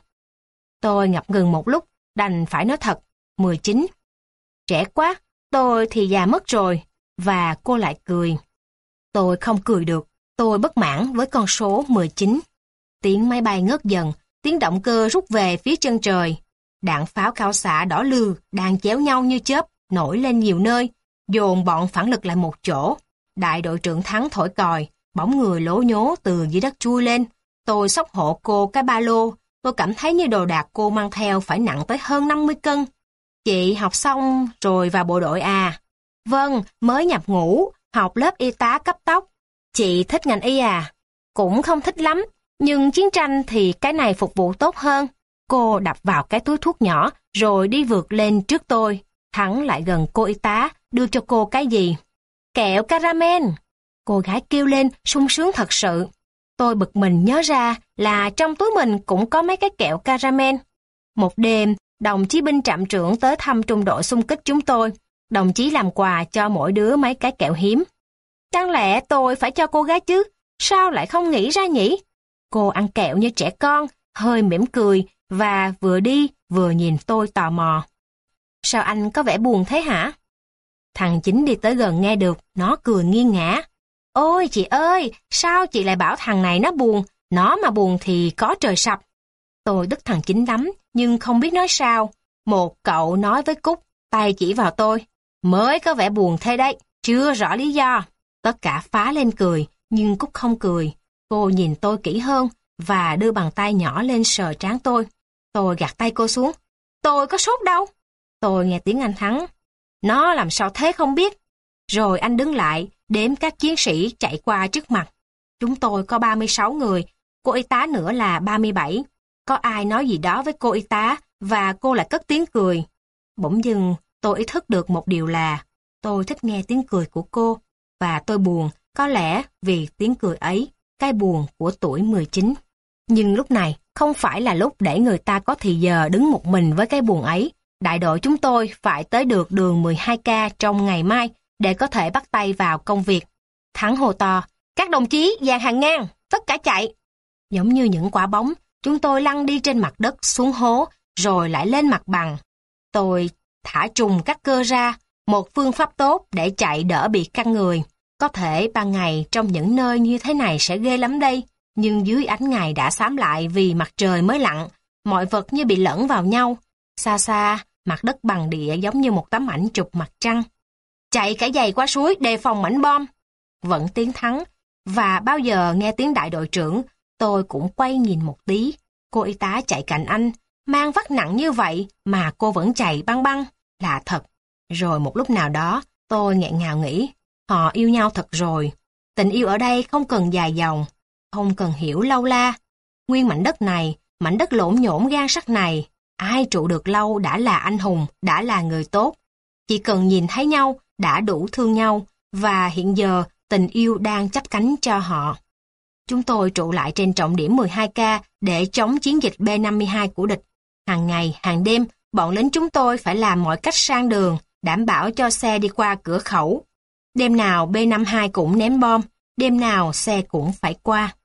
Tôi ngập ngừng một lúc, đành phải nói thật. 19. Trẻ quá, tôi thì già mất rồi. Và cô lại cười. Tôi không cười được. Tôi bất mãn với con số 19. Tiếng máy bay ngớt dần, tiếng động cơ rút về phía chân trời. Đạn pháo cao xạ đỏ lừ đang chéo nhau như chớp, nổi lên nhiều nơi, dồn bọn phản lực lại một chỗ. Đại đội trưởng Thắng thổi còi, bóng người lố nhố từ dưới đất chui lên. Tôi xốc hộ cô cái ba lô, tôi cảm thấy như đồ đạc cô mang theo phải nặng tới hơn 50 cân. Chị học xong rồi vào bộ đội à? Vâng, mới nhập ngũ, học lớp y tá cấp tốc. Chị thích ngành y à? Cũng không thích lắm, nhưng chiến tranh thì cái này phục vụ tốt hơn. Cô đập vào cái túi thuốc nhỏ rồi đi vượt lên trước tôi. Thắng lại gần cô y tá, đưa cho cô cái gì? Kẹo caramel. Cô gái kêu lên sung sướng thật sự. Tôi bực mình nhớ ra là trong túi mình cũng có mấy cái kẹo caramel. Một đêm, đồng chí binh trạm trưởng tới thăm trung đội xung kích chúng tôi. Đồng chí làm quà cho mỗi đứa mấy cái kẹo hiếm. Chẳng lẽ tôi phải cho cô gái chứ? Sao lại không nghĩ ra nhỉ? Cô ăn kẹo như trẻ con, hơi mỉm cười và vừa đi vừa nhìn tôi tò mò. Sao anh có vẻ buồn thế hả? Thằng Chính đi tới gần nghe được, nó cười nghiêng ngã. Ôi chị ơi, sao chị lại bảo thằng này nó buồn? Nó mà buồn thì có trời sập. Tôi tức thằng Chính lắm, nhưng không biết nói sao. Một cậu nói với Cúc, tay chỉ vào tôi. Mới có vẻ buồn thế đấy, chưa rõ lý do. Tất cả phá lên cười, nhưng Cúc không cười. Cô nhìn tôi kỹ hơn và đưa bàn tay nhỏ lên sờ trán tôi. Tôi gạt tay cô xuống. Tôi có sốt đâu. Tôi nghe tiếng anh Thắng. Nó làm sao thế không biết. Rồi anh đứng lại, đếm các chiến sĩ chạy qua trước mặt. Chúng tôi có 36 người, cô y tá nữa là 37. Có ai nói gì đó với cô y tá và cô lại cất tiếng cười. Bỗng dưng tôi ý thức được một điều là tôi thích nghe tiếng cười của cô và tôi buồn, có lẽ vì tiếng cười ấy, cái buồn của tuổi 19. Nhưng lúc này không phải là lúc để người ta có thì giờ đứng một mình với cái buồn ấy. Đại đội chúng tôi phải tới được đường 12K trong ngày mai để có thể bắt tay vào công việc. Thắng hô to, các đồng chí dàn hàng ngang, tất cả chạy. Giống như những quả bóng, chúng tôi lăn đi trên mặt đất xuống hố, rồi lại lên mặt bằng. Tôi thả trùng các cơ ra, một phương pháp tốt để chạy đỡ bị căng người. Có thể ban ngày trong những nơi như thế này sẽ ghê lắm đây, nhưng dưới ánh ngày đã xám lại vì mặt trời mới lặn, mọi vật như bị lẫn vào nhau. Xa xa, mặt đất bằng địa giống như một tấm ảnh chụp mặt trăng. Chạy cả giày qua suối đề phòng mảnh bom. Vẫn tiếng Thắng, và bao giờ nghe tiếng đại đội trưởng, tôi cũng quay nhìn một tí. Cô y tá chạy cạnh anh, mang vác nặng như vậy mà cô vẫn chạy băng băng, là thật. Rồi một lúc nào đó, tôi nghẹn ngào nghĩ, họ yêu nhau thật rồi. Tình yêu ở đây không cần dài dòng, không cần hiểu lâu la. Nguyên mảnh đất này, mảnh đất lổn nhổn gan sắt này, ai trụ được lâu đã là anh hùng, đã là người tốt. Chỉ cần nhìn thấy nhau, đã đủ thương nhau, và hiện giờ tình yêu đang chắp cánh cho họ. Chúng tôi trụ lại trên trọng điểm 12K để chống chiến dịch B-52 của địch. Hàng ngày, hàng đêm, bọn lính chúng tôi phải làm mọi cách sang đường, đảm bảo cho xe đi qua cửa khẩu. Đêm nào B-52 cũng ném bom, đêm nào xe cũng phải qua.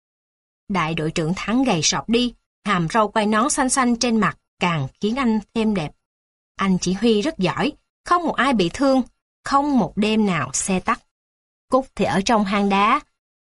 Đại đội trưởng Thắng gầy sọp đi, hàm râu quai nón xanh xanh trên mặt càng khiến anh thêm đẹp. Anh chỉ huy rất giỏi, không một ai bị thương. không một đêm nào xe tắc. Cúc thì ở trong hang đá,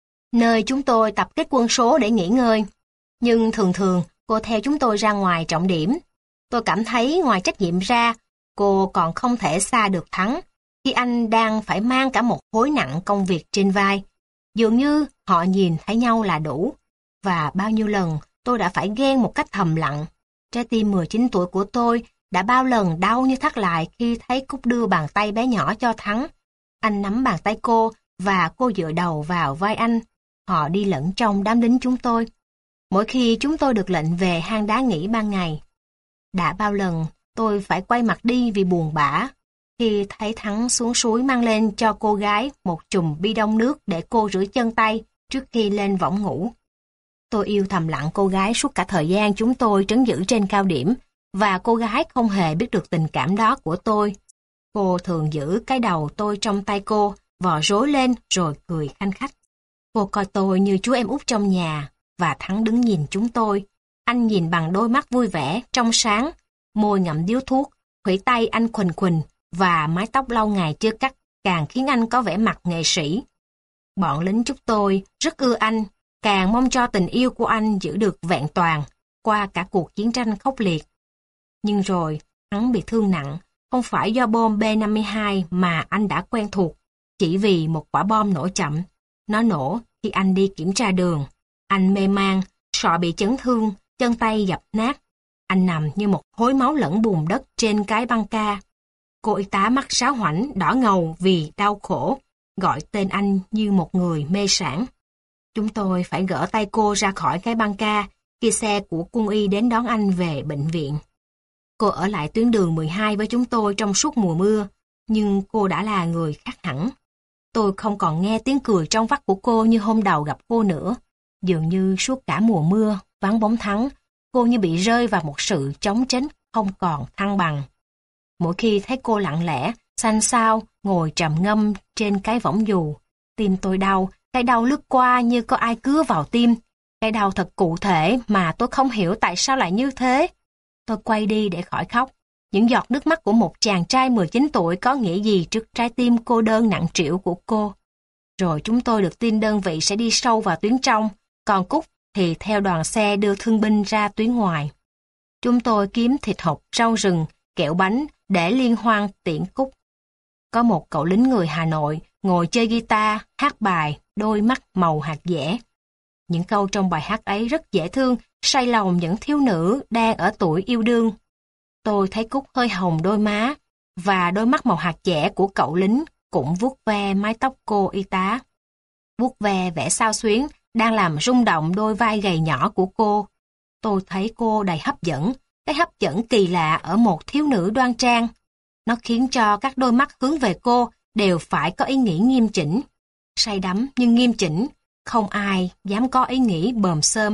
nơi chúng tôi tập kết quân số để nghỉ ngơi. Nhưng thường thường, cô theo chúng tôi ra ngoài trọng điểm. Tôi cảm thấy ngoài trách nhiệm ra, cô còn không thể xa được Thắng, khi anh đang phải mang cả một khối nặng công việc trên vai. Dường như họ nhìn thấy nhau là đủ. Và bao nhiêu lần tôi đã phải ghen một cách thầm lặng. Trái tim 19 tuổi của tôi đã bao lần đau như thắt lại khi thấy Cúc đưa bàn tay bé nhỏ cho Thắng. Anh nắm bàn tay cô và cô dựa đầu vào vai anh. Họ đi lẫn trong đám lính chúng tôi. Mỗi khi chúng tôi được lệnh về hang đá nghỉ ban ngày, đã bao lần tôi phải quay mặt đi vì buồn bã khi thấy Thắng xuống suối mang lên cho cô gái một chùm bi đông nước để cô rửa chân tay trước khi lên võng ngủ. Tôi yêu thầm lặng cô gái suốt cả thời gian chúng tôi trấn giữ trên cao điểm, và cô gái không hề biết được tình cảm đó của tôi. Cô thường giữ cái đầu tôi trong tay cô, vò rối lên rồi cười khanh khách. Cô coi tôi như chú em út trong nhà, và Thắng đứng nhìn chúng tôi. Anh nhìn bằng đôi mắt vui vẻ, trong sáng, môi ngậm điếu thuốc, khuỷu tay anh khuỳnh khuỳnh, và mái tóc lâu ngày chưa cắt càng khiến anh có vẻ mặt nghệ sĩ. Bọn lính chúng tôi rất ưa anh, càng mong cho tình yêu của anh giữ được vẹn toàn qua cả cuộc chiến tranh khốc liệt. Nhưng rồi, hắn bị thương nặng, không phải do bom B-52 mà anh đã quen thuộc, chỉ vì một quả bom nổ chậm. Nó nổ khi anh đi kiểm tra đường. Anh mê man, sọ bị chấn thương, chân tay dập nát. Anh nằm như một hố máu lẫn bùn đất trên cái băng ca. Cô y tá mắt sáo hoảnh, đỏ ngầu vì đau khổ, gọi tên anh như một người mê sảng. Chúng tôi phải gỡ tay cô ra khỏi cái băng ca khi xe của quân y đến đón anh về bệnh viện. Cô ở lại tuyến đường 12 với chúng tôi trong suốt mùa mưa, nhưng cô đã là người khác hẳn. Tôi không còn nghe tiếng cười trong vắt của cô như hôm đầu gặp cô nữa. Dường như suốt cả mùa mưa, vắng bóng Thắng, cô như bị rơi vào một sự trống trĩnh không còn thăng bằng. Mỗi khi thấy cô lặng lẽ, xanh xao, ngồi trầm ngâm trên cái võng dù, tim tôi đau, cái đau lướt qua như có ai cứa vào tim. Cái đau thật cụ thể mà tôi không hiểu tại sao lại như thế. Tôi quay đi để khỏi khóc. Những giọt nước mắt của một chàng trai 19 tuổi có nghĩa gì trước trái tim cô đơn nặng trĩu của cô. Rồi chúng tôi được tin đơn vị sẽ đi sâu vào tuyến trong, còn Cúc thì theo đoàn xe đưa thương binh ra tuyến ngoài. Chúng tôi kiếm thịt hộp, rau rừng, kẹo bánh để liên hoan tiễn Cúc. Có một cậu lính người Hà Nội ngồi chơi guitar, hát bài Đôi mắt màu hạt dẻ. Những câu trong bài hát ấy rất dễ thương, say lòng những thiếu nữ đang ở tuổi yêu đương. Tôi thấy Cúc hơi hồng đôi má, và đôi mắt màu hạt dẻ của cậu lính cũng vuốt ve mái tóc cô y tá. Vuốt ve vẻ xao xuyến, đang làm rung động đôi vai gầy nhỏ của cô. Tôi thấy cô đầy hấp dẫn, cái hấp dẫn kỳ lạ ở một thiếu nữ đoan trang. Nó khiến cho các đôi mắt hướng về cô đều phải có ý nghĩ nghiêm chỉnh. Say đắm nhưng nghiêm chỉnh, không ai dám có ý nghĩ bờm xơm.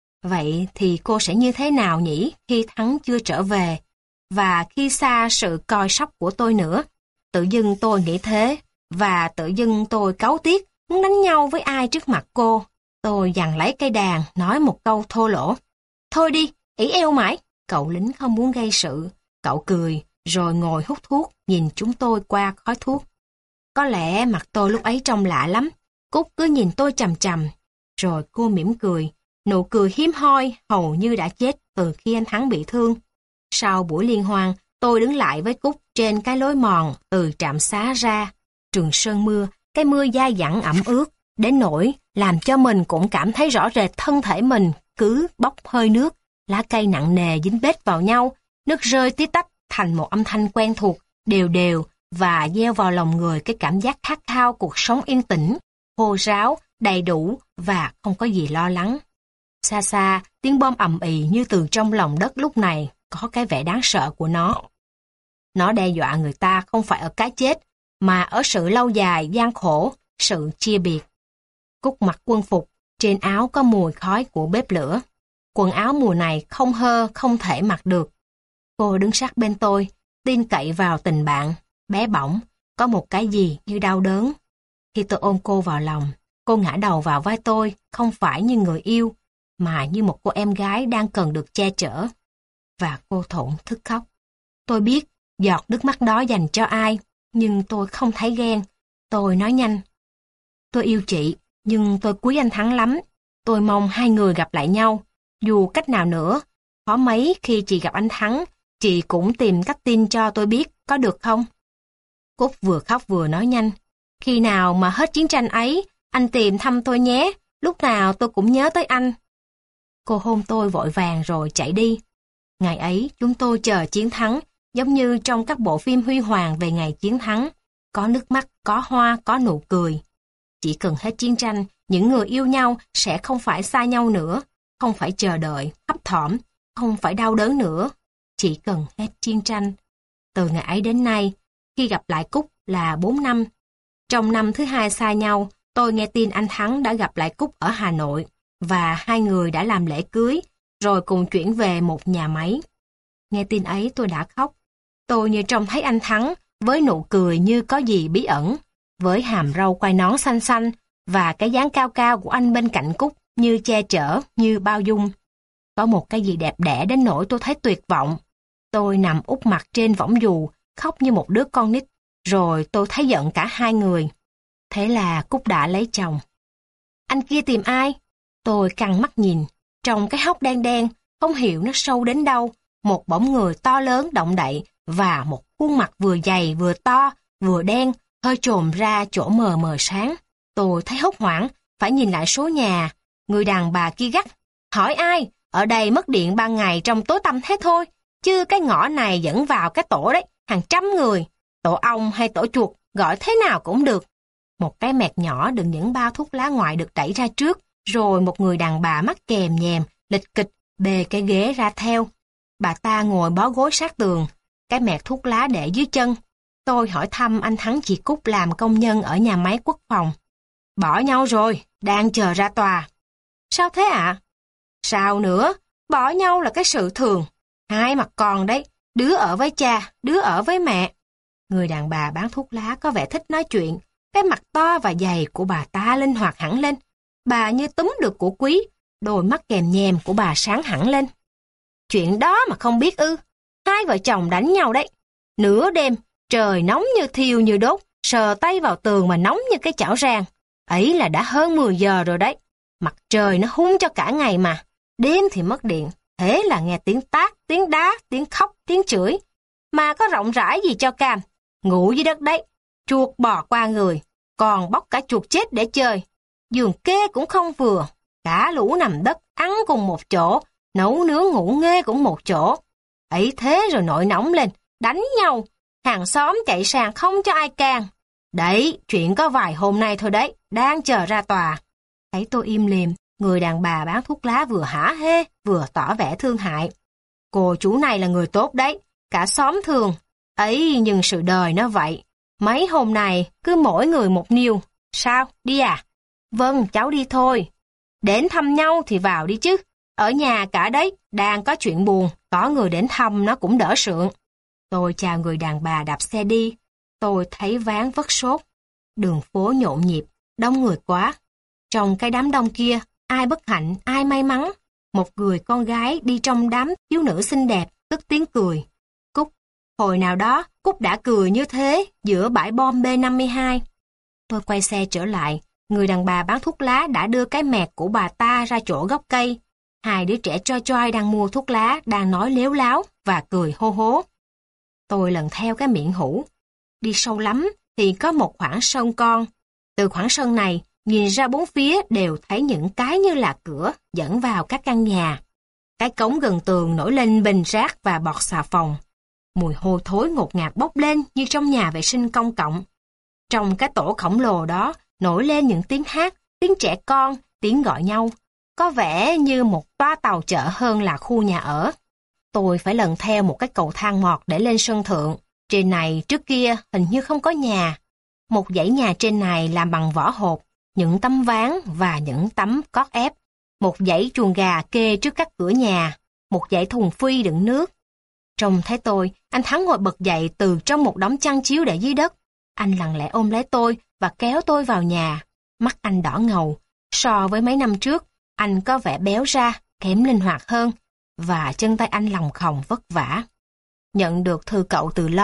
Vậy thì cô sẽ như thế nào nhỉ khi Thắng chưa trở về, và khi xa sự coi sóc của tôi nữa? Tự dưng tôi nghĩ thế, và tự dưng tôi cáu tiết, muốn đánh nhau với ai trước mặt cô. Tôi giằng lấy cây đàn, nói một câu thô lỗ. Thôi đi, ỷ eo mãi. Cậu lính không muốn gây sự. Cậu cười, rồi ngồi hút thuốc, nhìn chúng tôi qua khói thuốc. Có lẽ mặt tôi lúc ấy trông lạ lắm. Cúc cứ nhìn tôi chằm chằm. Rồi cô mỉm cười, nụ cười hiếm hoi, hầu như đã chết từ khi anh Thắng bị thương. Sau buổi liên hoan, tôi đứng lại với Cúc trên cái lối mòn từ trạm xá ra. Trường sơn mưa, cái mưa dai dẳng ẩm ướt, đến nỗi làm cho mình cũng cảm thấy rõ rệt thân thể mình cứ bốc hơi nước, lá cây nặng nề dính bết vào nhau, nước rơi tí tách thành một âm thanh quen thuộc, đều đều và gieo vào lòng người cái cảm giác khát khao cuộc sống yên tĩnh, khô ráo, đầy đủ và không có gì lo lắng. Xa xa, tiếng bom ầm ĩ như từ trong lòng đất lúc này có cái vẻ đáng sợ của nó. Nó đe dọa người ta không phải ở cái chết, mà ở sự lâu dài, gian khổ, sự chia biệt. Cúc mặc quân phục, trên áo có mùi khói của bếp lửa. Quần áo mùa này không hơ, không thể mặc được. Cô đứng sát bên tôi, tin cậy vào tình bạn, bé bỏng, có một cái gì như đau đớn. Khi tôi ôm cô vào lòng, cô ngã đầu vào vai tôi, không phải như người yêu, mà như một cô em gái đang cần được che chở. Và cô thổn thức khóc. Tôi biết giọt nước mắt đó dành cho ai, nhưng tôi không thấy ghen. Tôi nói nhanh. Tôi yêu chị, nhưng tôi quý anh Thắng lắm. Tôi mong hai người gặp lại nhau. Dù cách nào nữa, khó mấy khi chị gặp anh Thắng, chị cũng tìm cách tin cho tôi biết, có được không? Cúc vừa khóc vừa nói nhanh. Khi nào mà hết chiến tranh ấy, anh tìm thăm tôi nhé, lúc nào tôi cũng nhớ tới anh. Cô hôn tôi vội vàng rồi chạy đi. Ngày ấy chúng tôi chờ chiến thắng, giống như trong các bộ phim huy hoàng về ngày chiến thắng. Có nước mắt, có hoa, có nụ cười. Chỉ cần hết chiến tranh, những người yêu nhau sẽ không phải xa nhau nữa, không phải chờ đợi, thấp thỏm, không phải đau đớn nữa. Chỉ cần hết chiến tranh. Từ ngày ấy đến nay, khi gặp lại Cúc là 4 năm. Trong năm thứ 2 xa nhau, tôi nghe tin anh Thắng đã gặp lại Cúc ở Hà Nội và hai người đã làm lễ cưới, rồi cùng chuyển về một nhà máy. Nghe tin ấy tôi đã khóc. Tôi như trông thấy anh Thắng với nụ cười như có gì bí ẩn, với hàm râu quai nón xanh xanh và cái dáng cao cao của anh bên cạnh Cúc như che chở, như bao dung. Có một cái gì đẹp đẽ đến nỗi tôi thấy tuyệt vọng. Tôi nằm úp mặt trên võng dù, khóc như một đứa con nít, rồi tôi thấy giận cả hai người. Thế là Cúc đã lấy chồng. Anh kia tìm ai? Tôi căng mắt nhìn, trong cái hốc đen đen, không hiểu nó sâu đến đâu, một bóng người to lớn động đậy và một khuôn mặt vừa dày vừa to, vừa đen, hơi trồm ra chỗ mờ mờ sáng. Tôi thấy hốt hoảng, phải nhìn lại số nhà. Người đàn bà kia gắt. Hỏi ai? Ở đây mất điện ban ngày trong tối tăm thế thôi, chứ cái ngõ này dẫn vào cái tổ đấy, hàng trăm người. Tổ ong hay tổ chuột, gọi thế nào cũng được. Một cái mẹt nhỏ đựng những bao thuốc lá ngoại được đẩy ra trước, rồi một người đàn bà mắt kèm nhèm, lịch kịch, bê cái ghế ra theo. Bà ta ngồi bó gối sát tường, cái mẹt thuốc lá để dưới chân. Tôi hỏi thăm anh Thắng chị Cúc làm công nhân ở nhà máy quốc phòng. Bỏ nhau rồi, đang chờ ra tòa. Sao thế ạ? Sao nữa, bỏ nhau là cái sự thường. Hai mặt còn đấy, đứa ở với cha, đứa ở với mẹ. Người đàn bà bán thuốc lá có vẻ thích nói chuyện. Cái mặt to và dày của bà ta linh hoạt hẳn lên. Bà như túm được của quý, đôi mắt kèm nhèm của bà sáng hẳn lên. Chuyện đó mà không biết ư? Hai vợ chồng đánh nhau đấy. Nửa đêm, trời nóng như thiêu như đốt, sờ tay vào tường mà nóng như cái chảo rang. Ấy là đã hơn 10 giờ rồi đấy. Mặt trời nó hun cho cả ngày mà. Đêm thì mất điện. Thế là nghe tiếng tát, tiếng đá, tiếng khóc, tiếng chửi. Mà có rộng rãi gì cho cam. Ngủ dưới đất đấy. Chuột bò qua người. Còn bóc cả chuột chết để chơi. Giường kê cũng không vừa. Cả lũ nằm đất, ăn cùng một chỗ. Nấu nướng ngủ nghê cũng một chỗ. Ấy thế rồi nổi nóng lên. Đánh nhau. Hàng xóm chạy sang không cho ai can. Đấy, chuyện có vài hôm nay thôi đấy. Đang chờ ra tòa. Thấy tôi im lìm. Người đàn bà bán thuốc lá vừa hả hê, vừa tỏ vẻ thương hại. Cô chú này là người tốt đấy, cả xóm thương. Ấy nhưng sự đời nó vậy. Mấy hôm này cứ mỗi người một niêu. Sao, đi à? Vâng, cháu đi thôi. Đến thăm nhau thì vào đi chứ. Ở nhà cả đấy, đang có chuyện buồn, có người đến thăm nó cũng đỡ sượng. Tôi chào người đàn bà đạp xe đi. Tôi thấy ván vất sốt. Đường phố nhộn nhịp, đông người quá. Trong cái đám đông kia, ai bất hạnh, ai may mắn. Một người con gái đi trong đám thiếu nữ xinh đẹp, tức tiếng cười. Cúc, hồi nào đó, Cúc đã cười như thế giữa bãi bom B-52. Tôi quay xe trở lại, người đàn bà bán thuốc lá đã đưa cái mẹt của bà ta ra chỗ gốc cây. Hai đứa trẻ choi choi đang mua thuốc lá, đang nói lếu láo và cười hô hố. Tôi lần theo cái miệng hũ. Đi sâu lắm thì có một khoảng sân con. Từ khoảng sân này, nhìn ra bốn phía đều thấy những cái như là cửa dẫn vào các căn nhà. Cái cống gần tường nổi lên bình rác và bọt xà phòng. Mùi hôi thối ngột ngạt bốc lên như trong nhà vệ sinh công cộng. Trong cái tổ khổng lồ đó nổi lên những tiếng hát, tiếng trẻ con, tiếng gọi nhau. Có vẻ như một toa tàu chợ hơn là khu nhà ở. Tôi phải lần theo một cái cầu thang mọt để lên sân thượng. Trên này trước kia hình như không có nhà. Một dãy nhà trên này làm bằng vỏ hộp, những tấm ván và những tấm cót ép. Một dãy chuồng gà kê trước các cửa nhà, một dãy thùng phi đựng nước. Trông thấy tôi, anh Thắng ngồi bật dậy từ trong một đống chăn chiếu để dưới đất. Anh lặng lẽ ôm lấy tôi và kéo tôi vào nhà. Mắt anh đỏ ngầu. So với mấy năm trước, anh có vẻ béo ra, kém linh hoạt hơn, và chân tay anh lòng khòng vất vả. Nhận được thư cậu từ lâu,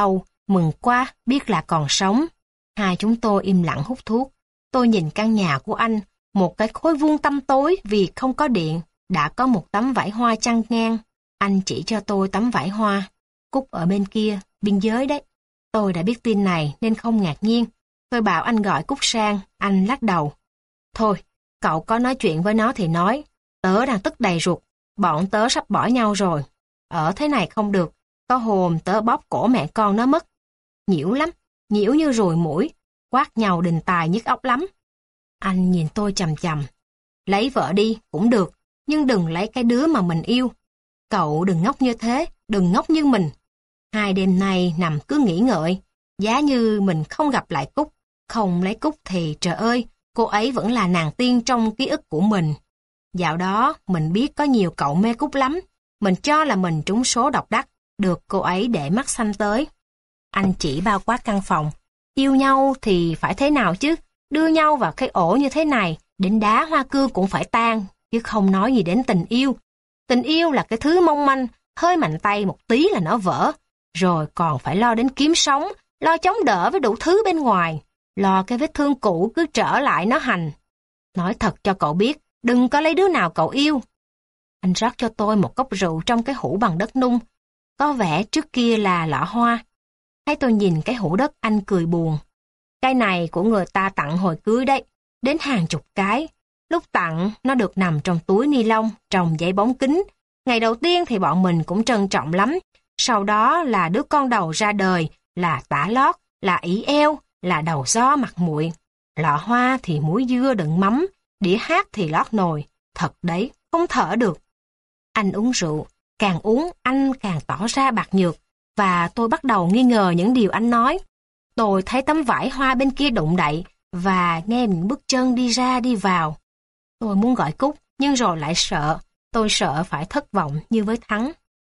Mừng quá, biết là còn sống. Hai chúng tôi im lặng hút thuốc. Tôi nhìn căn nhà của anh, một cái khối vuông tăm tối vì không có điện, đã có một tấm vải hoa chăng ngang. Anh chỉ cho tôi tấm vải hoa. Cúc ở bên kia, biên giới đấy. Tôi đã biết tin này nên không ngạc nhiên. Tôi bảo anh gọi Cúc sang, anh lắc đầu. Thôi, cậu có nói chuyện với nó thì nói. Tớ đang tức đầy ruột, bọn tớ sắp bỏ nhau rồi. Ở thế này không được, có hôm tớ bóp cổ mẹ con nó mất. Nhiễu lắm, nhiễu như ruồi muỗi, quát nhau đình tài nhức óc lắm. Anh nhìn tôi chằm chằm. Lấy vợ đi cũng được, nhưng đừng lấy cái đứa mà mình yêu. Cậu đừng ngốc như thế, đừng ngốc như mình. Hai đêm nay nằm cứ nghĩ ngợi, giá như mình không gặp lại Cúc, không lấy Cúc thì trời ơi, cô ấy vẫn là nàng tiên trong ký ức của mình. Dạo đó mình biết có nhiều cậu mê Cúc lắm, mình cho là mình trúng số độc đắc, được cô ấy để mắt xanh tới. Anh chỉ bao quát căn phòng, yêu nhau thì phải thế nào chứ, đưa nhau vào cái ổ như thế này, đến đá hoa cưa cũng phải tan, chứ không nói gì đến tình yêu. Tình yêu là cái thứ mong manh, hơi mạnh tay một tí là nó vỡ, rồi còn phải lo đến kiếm sống, lo chống đỡ với đủ thứ bên ngoài, lo cái vết thương cũ cứ trở lại nó hành. Nói thật cho cậu biết, đừng có lấy đứa nào cậu yêu. Anh rót cho tôi một cốc rượu trong cái hũ bằng đất nung, có vẻ trước kia là lọ hoa. Thấy tôi nhìn cái hũ đất, anh cười buồn. Cái này của người ta tặng hồi cưới đấy, đến hàng chục cái. Lúc tặng, nó được nằm trong túi ni lông, trồng giấy bóng kính. Ngày đầu tiên thì bọn mình cũng trân trọng lắm. Sau đó là đứa con đầu ra đời, là tả lót, là ỷ eo, là đầu gió mặt muội. Lọ hoa thì muối dưa đựng mắm, đĩa hát thì lót nồi. Thật đấy, không thở được. Anh uống rượu, càng uống anh càng tỏ ra bạc nhược, và tôi bắt đầu nghi ngờ những điều anh nói. Tôi thấy tấm vải hoa bên kia đụng đậy, và nghe những bước chân đi ra đi vào. Tôi muốn gọi Cúc, nhưng rồi lại sợ. Tôi sợ phải thất vọng như với Thắng.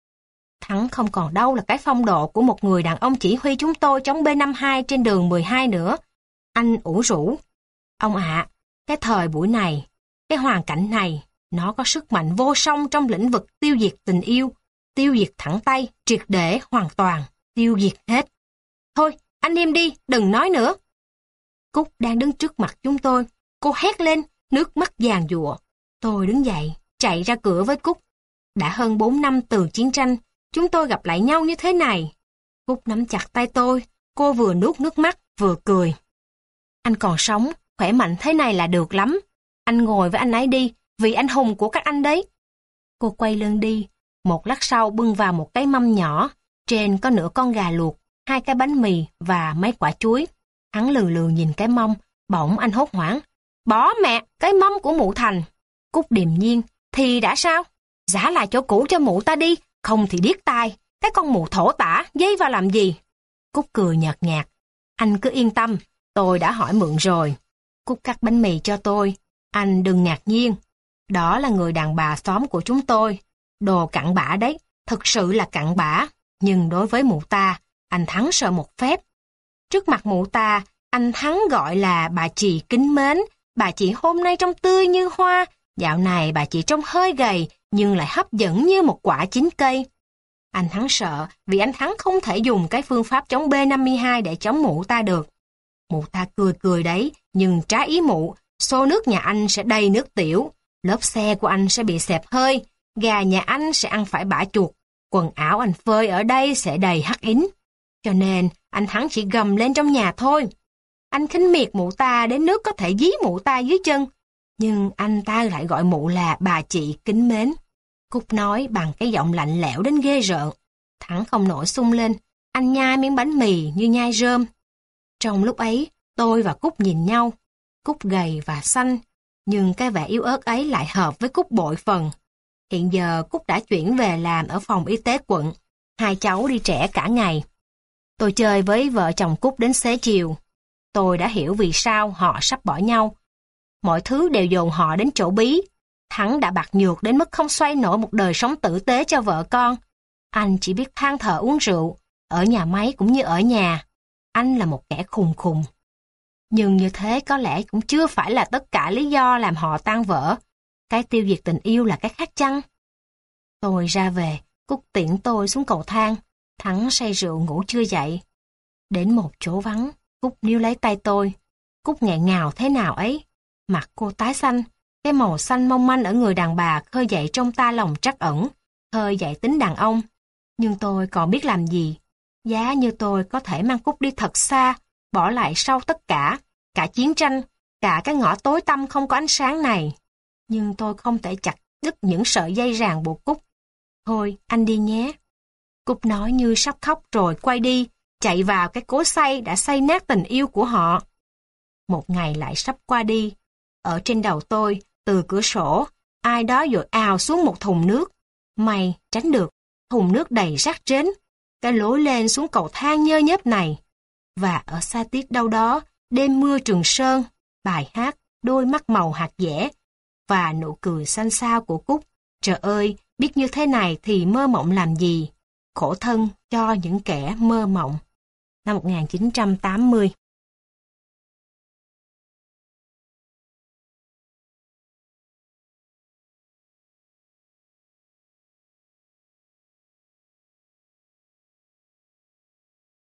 Thắng không còn đâu là cái phong độ của một người đàn ông chỉ huy chúng tôi chống B-52 trên đường 12 nữa. Anh ủ rũ. Ông ạ, cái thời buổi này, cái hoàn cảnh này, nó có sức mạnh vô song trong lĩnh vực tiêu diệt tình yêu, tiêu diệt thẳng tay, triệt để, hoàn toàn, tiêu diệt hết. Thôi, anh im đi, đừng nói nữa. Cúc đang đứng trước mặt chúng tôi. Cô hét lên, nước mắt giàn giụa. Tôi đứng dậy, chạy ra cửa với Cúc. Đã hơn 4 năm từ chiến tranh, chúng tôi gặp lại nhau như thế này. Cúc nắm chặt tay tôi, cô vừa nuốt nước mắt, vừa cười. Anh còn sống, khỏe mạnh thế này là được lắm. Anh ngồi với anh ấy đi, vì anh hùng của các anh đấy. Cô quay lưng đi, một lát sau bưng vào một cái mâm nhỏ, trên có nửa con gà luộc, 2 cái bánh mì và mấy quả chuối. Hắn lừ lừ nhìn cái mâm, bỗng anh hốt hoảng. Bỏ mẹ, cái mâm của mụ Thành. Cúc điềm nhiên, thì đã sao? Giả lại chỗ cũ cho mụ ta đi, không thì điếc tai. Cái con mụ thổ tả, dây vào làm gì? Cúc cười nhợt nhạt. Anh cứ yên tâm, tôi đã hỏi mượn rồi. Cúc cắt bánh mì cho tôi. Anh đừng ngạc nhiên. Đó là người đàn bà xóm của chúng tôi. Đồ cặn bã đấy, thực sự là cặn bã. Nhưng đối với mụ ta, anh Thắng sợ một phép. Trước mặt mụ ta, anh Thắng gọi là bà chị kính mến. Bà chị hôm nay trông tươi như hoa. Dạo này bà chị trông hơi gầy, nhưng lại hấp dẫn như một quả chín cây. Anh Thắng sợ vì anh Thắng không thể dùng cái phương pháp chống B-52 để chống mụ ta được. Mụ ta cười cười đấy, nhưng trái ý mụ, xô nước nhà anh sẽ đầy nước tiểu, lớp xe của anh sẽ bị xẹp hơi, gà nhà anh sẽ ăn phải bã chuột, quần áo anh phơi ở đây sẽ đầy hắc ính. Cho nên, anh Thắng chỉ gầm lên trong nhà thôi. Anh khinh miệt mụ ta đến nước có thể dí mụ ta dưới chân, nhưng anh ta lại gọi mụ là bà chị kính mến. Cúc nói bằng cái giọng lạnh lẽo đến ghê rợn. Thắng không nổi sung lên, anh nhai miếng bánh mì như nhai rơm. Trong lúc ấy, tôi và Cúc nhìn nhau. Cúc gầy và xanh, nhưng cái vẻ yếu ớt ấy lại hợp với Cúc bội phần. Hiện giờ Cúc đã chuyển về làm ở phòng y tế quận. 2 cháu đi trẻ cả ngày. Tôi chơi với vợ chồng Cúc đến xế chiều. Tôi đã hiểu vì sao họ sắp bỏ nhau. Mọi thứ đều dồn họ đến chỗ bí. Thắng đã bạc nhược đến mức không xoay nổi một đời sống tử tế cho vợ con. Anh chỉ biết than thở uống rượu, ở nhà máy cũng như ở nhà. Anh là một kẻ khùng khùng. Nhưng như thế có lẽ cũng chưa phải là tất cả lý do làm họ tan vỡ. Cái tiêu diệt tình yêu là cái khác chăng? Tôi ra về, Cúc tiễn tôi xuống cầu thang. Thắng say rượu ngủ chưa dậy. Đến một chỗ vắng, Cúc níu lấy tay tôi. Cúc nghẹn ngào thế nào ấy. Mặt cô tái xanh, cái màu xanh mong manh ở người đàn bà khơi dậy trong ta lòng trắc ẩn, khơi dậy tính đàn ông. Nhưng tôi còn biết làm gì. Giá như tôi có thể mang Cúc đi thật xa, bỏ lại sau tất cả chiến tranh, cả cái ngõ tối tăm không có ánh sáng này. Nhưng tôi không thể chặt đứt những sợi dây ràng buộc Cúc. Thôi, anh đi nhé. Cúc nói như sắp khóc rồi quay đi, chạy vào cái cối xay đã xay nát tình yêu của họ. Một ngày lại sắp qua đi. Ở trên đầu tôi, từ cửa sổ, ai đó dội ào xuống một thùng nước. May tránh được, thùng nước đầy rác rến, cái lối lên xuống cầu thang nhơ nhớp này. Và ở xa tiết đâu đó, đêm mưa Trường Sơn, bài hát, đôi mắt màu hạt dẻ, và nụ cười xanh xao của Cúc. Trời ơi, biết như thế này thì mơ mộng làm gì? Khổ thân cho những kẻ mơ mộng. Năm 1980.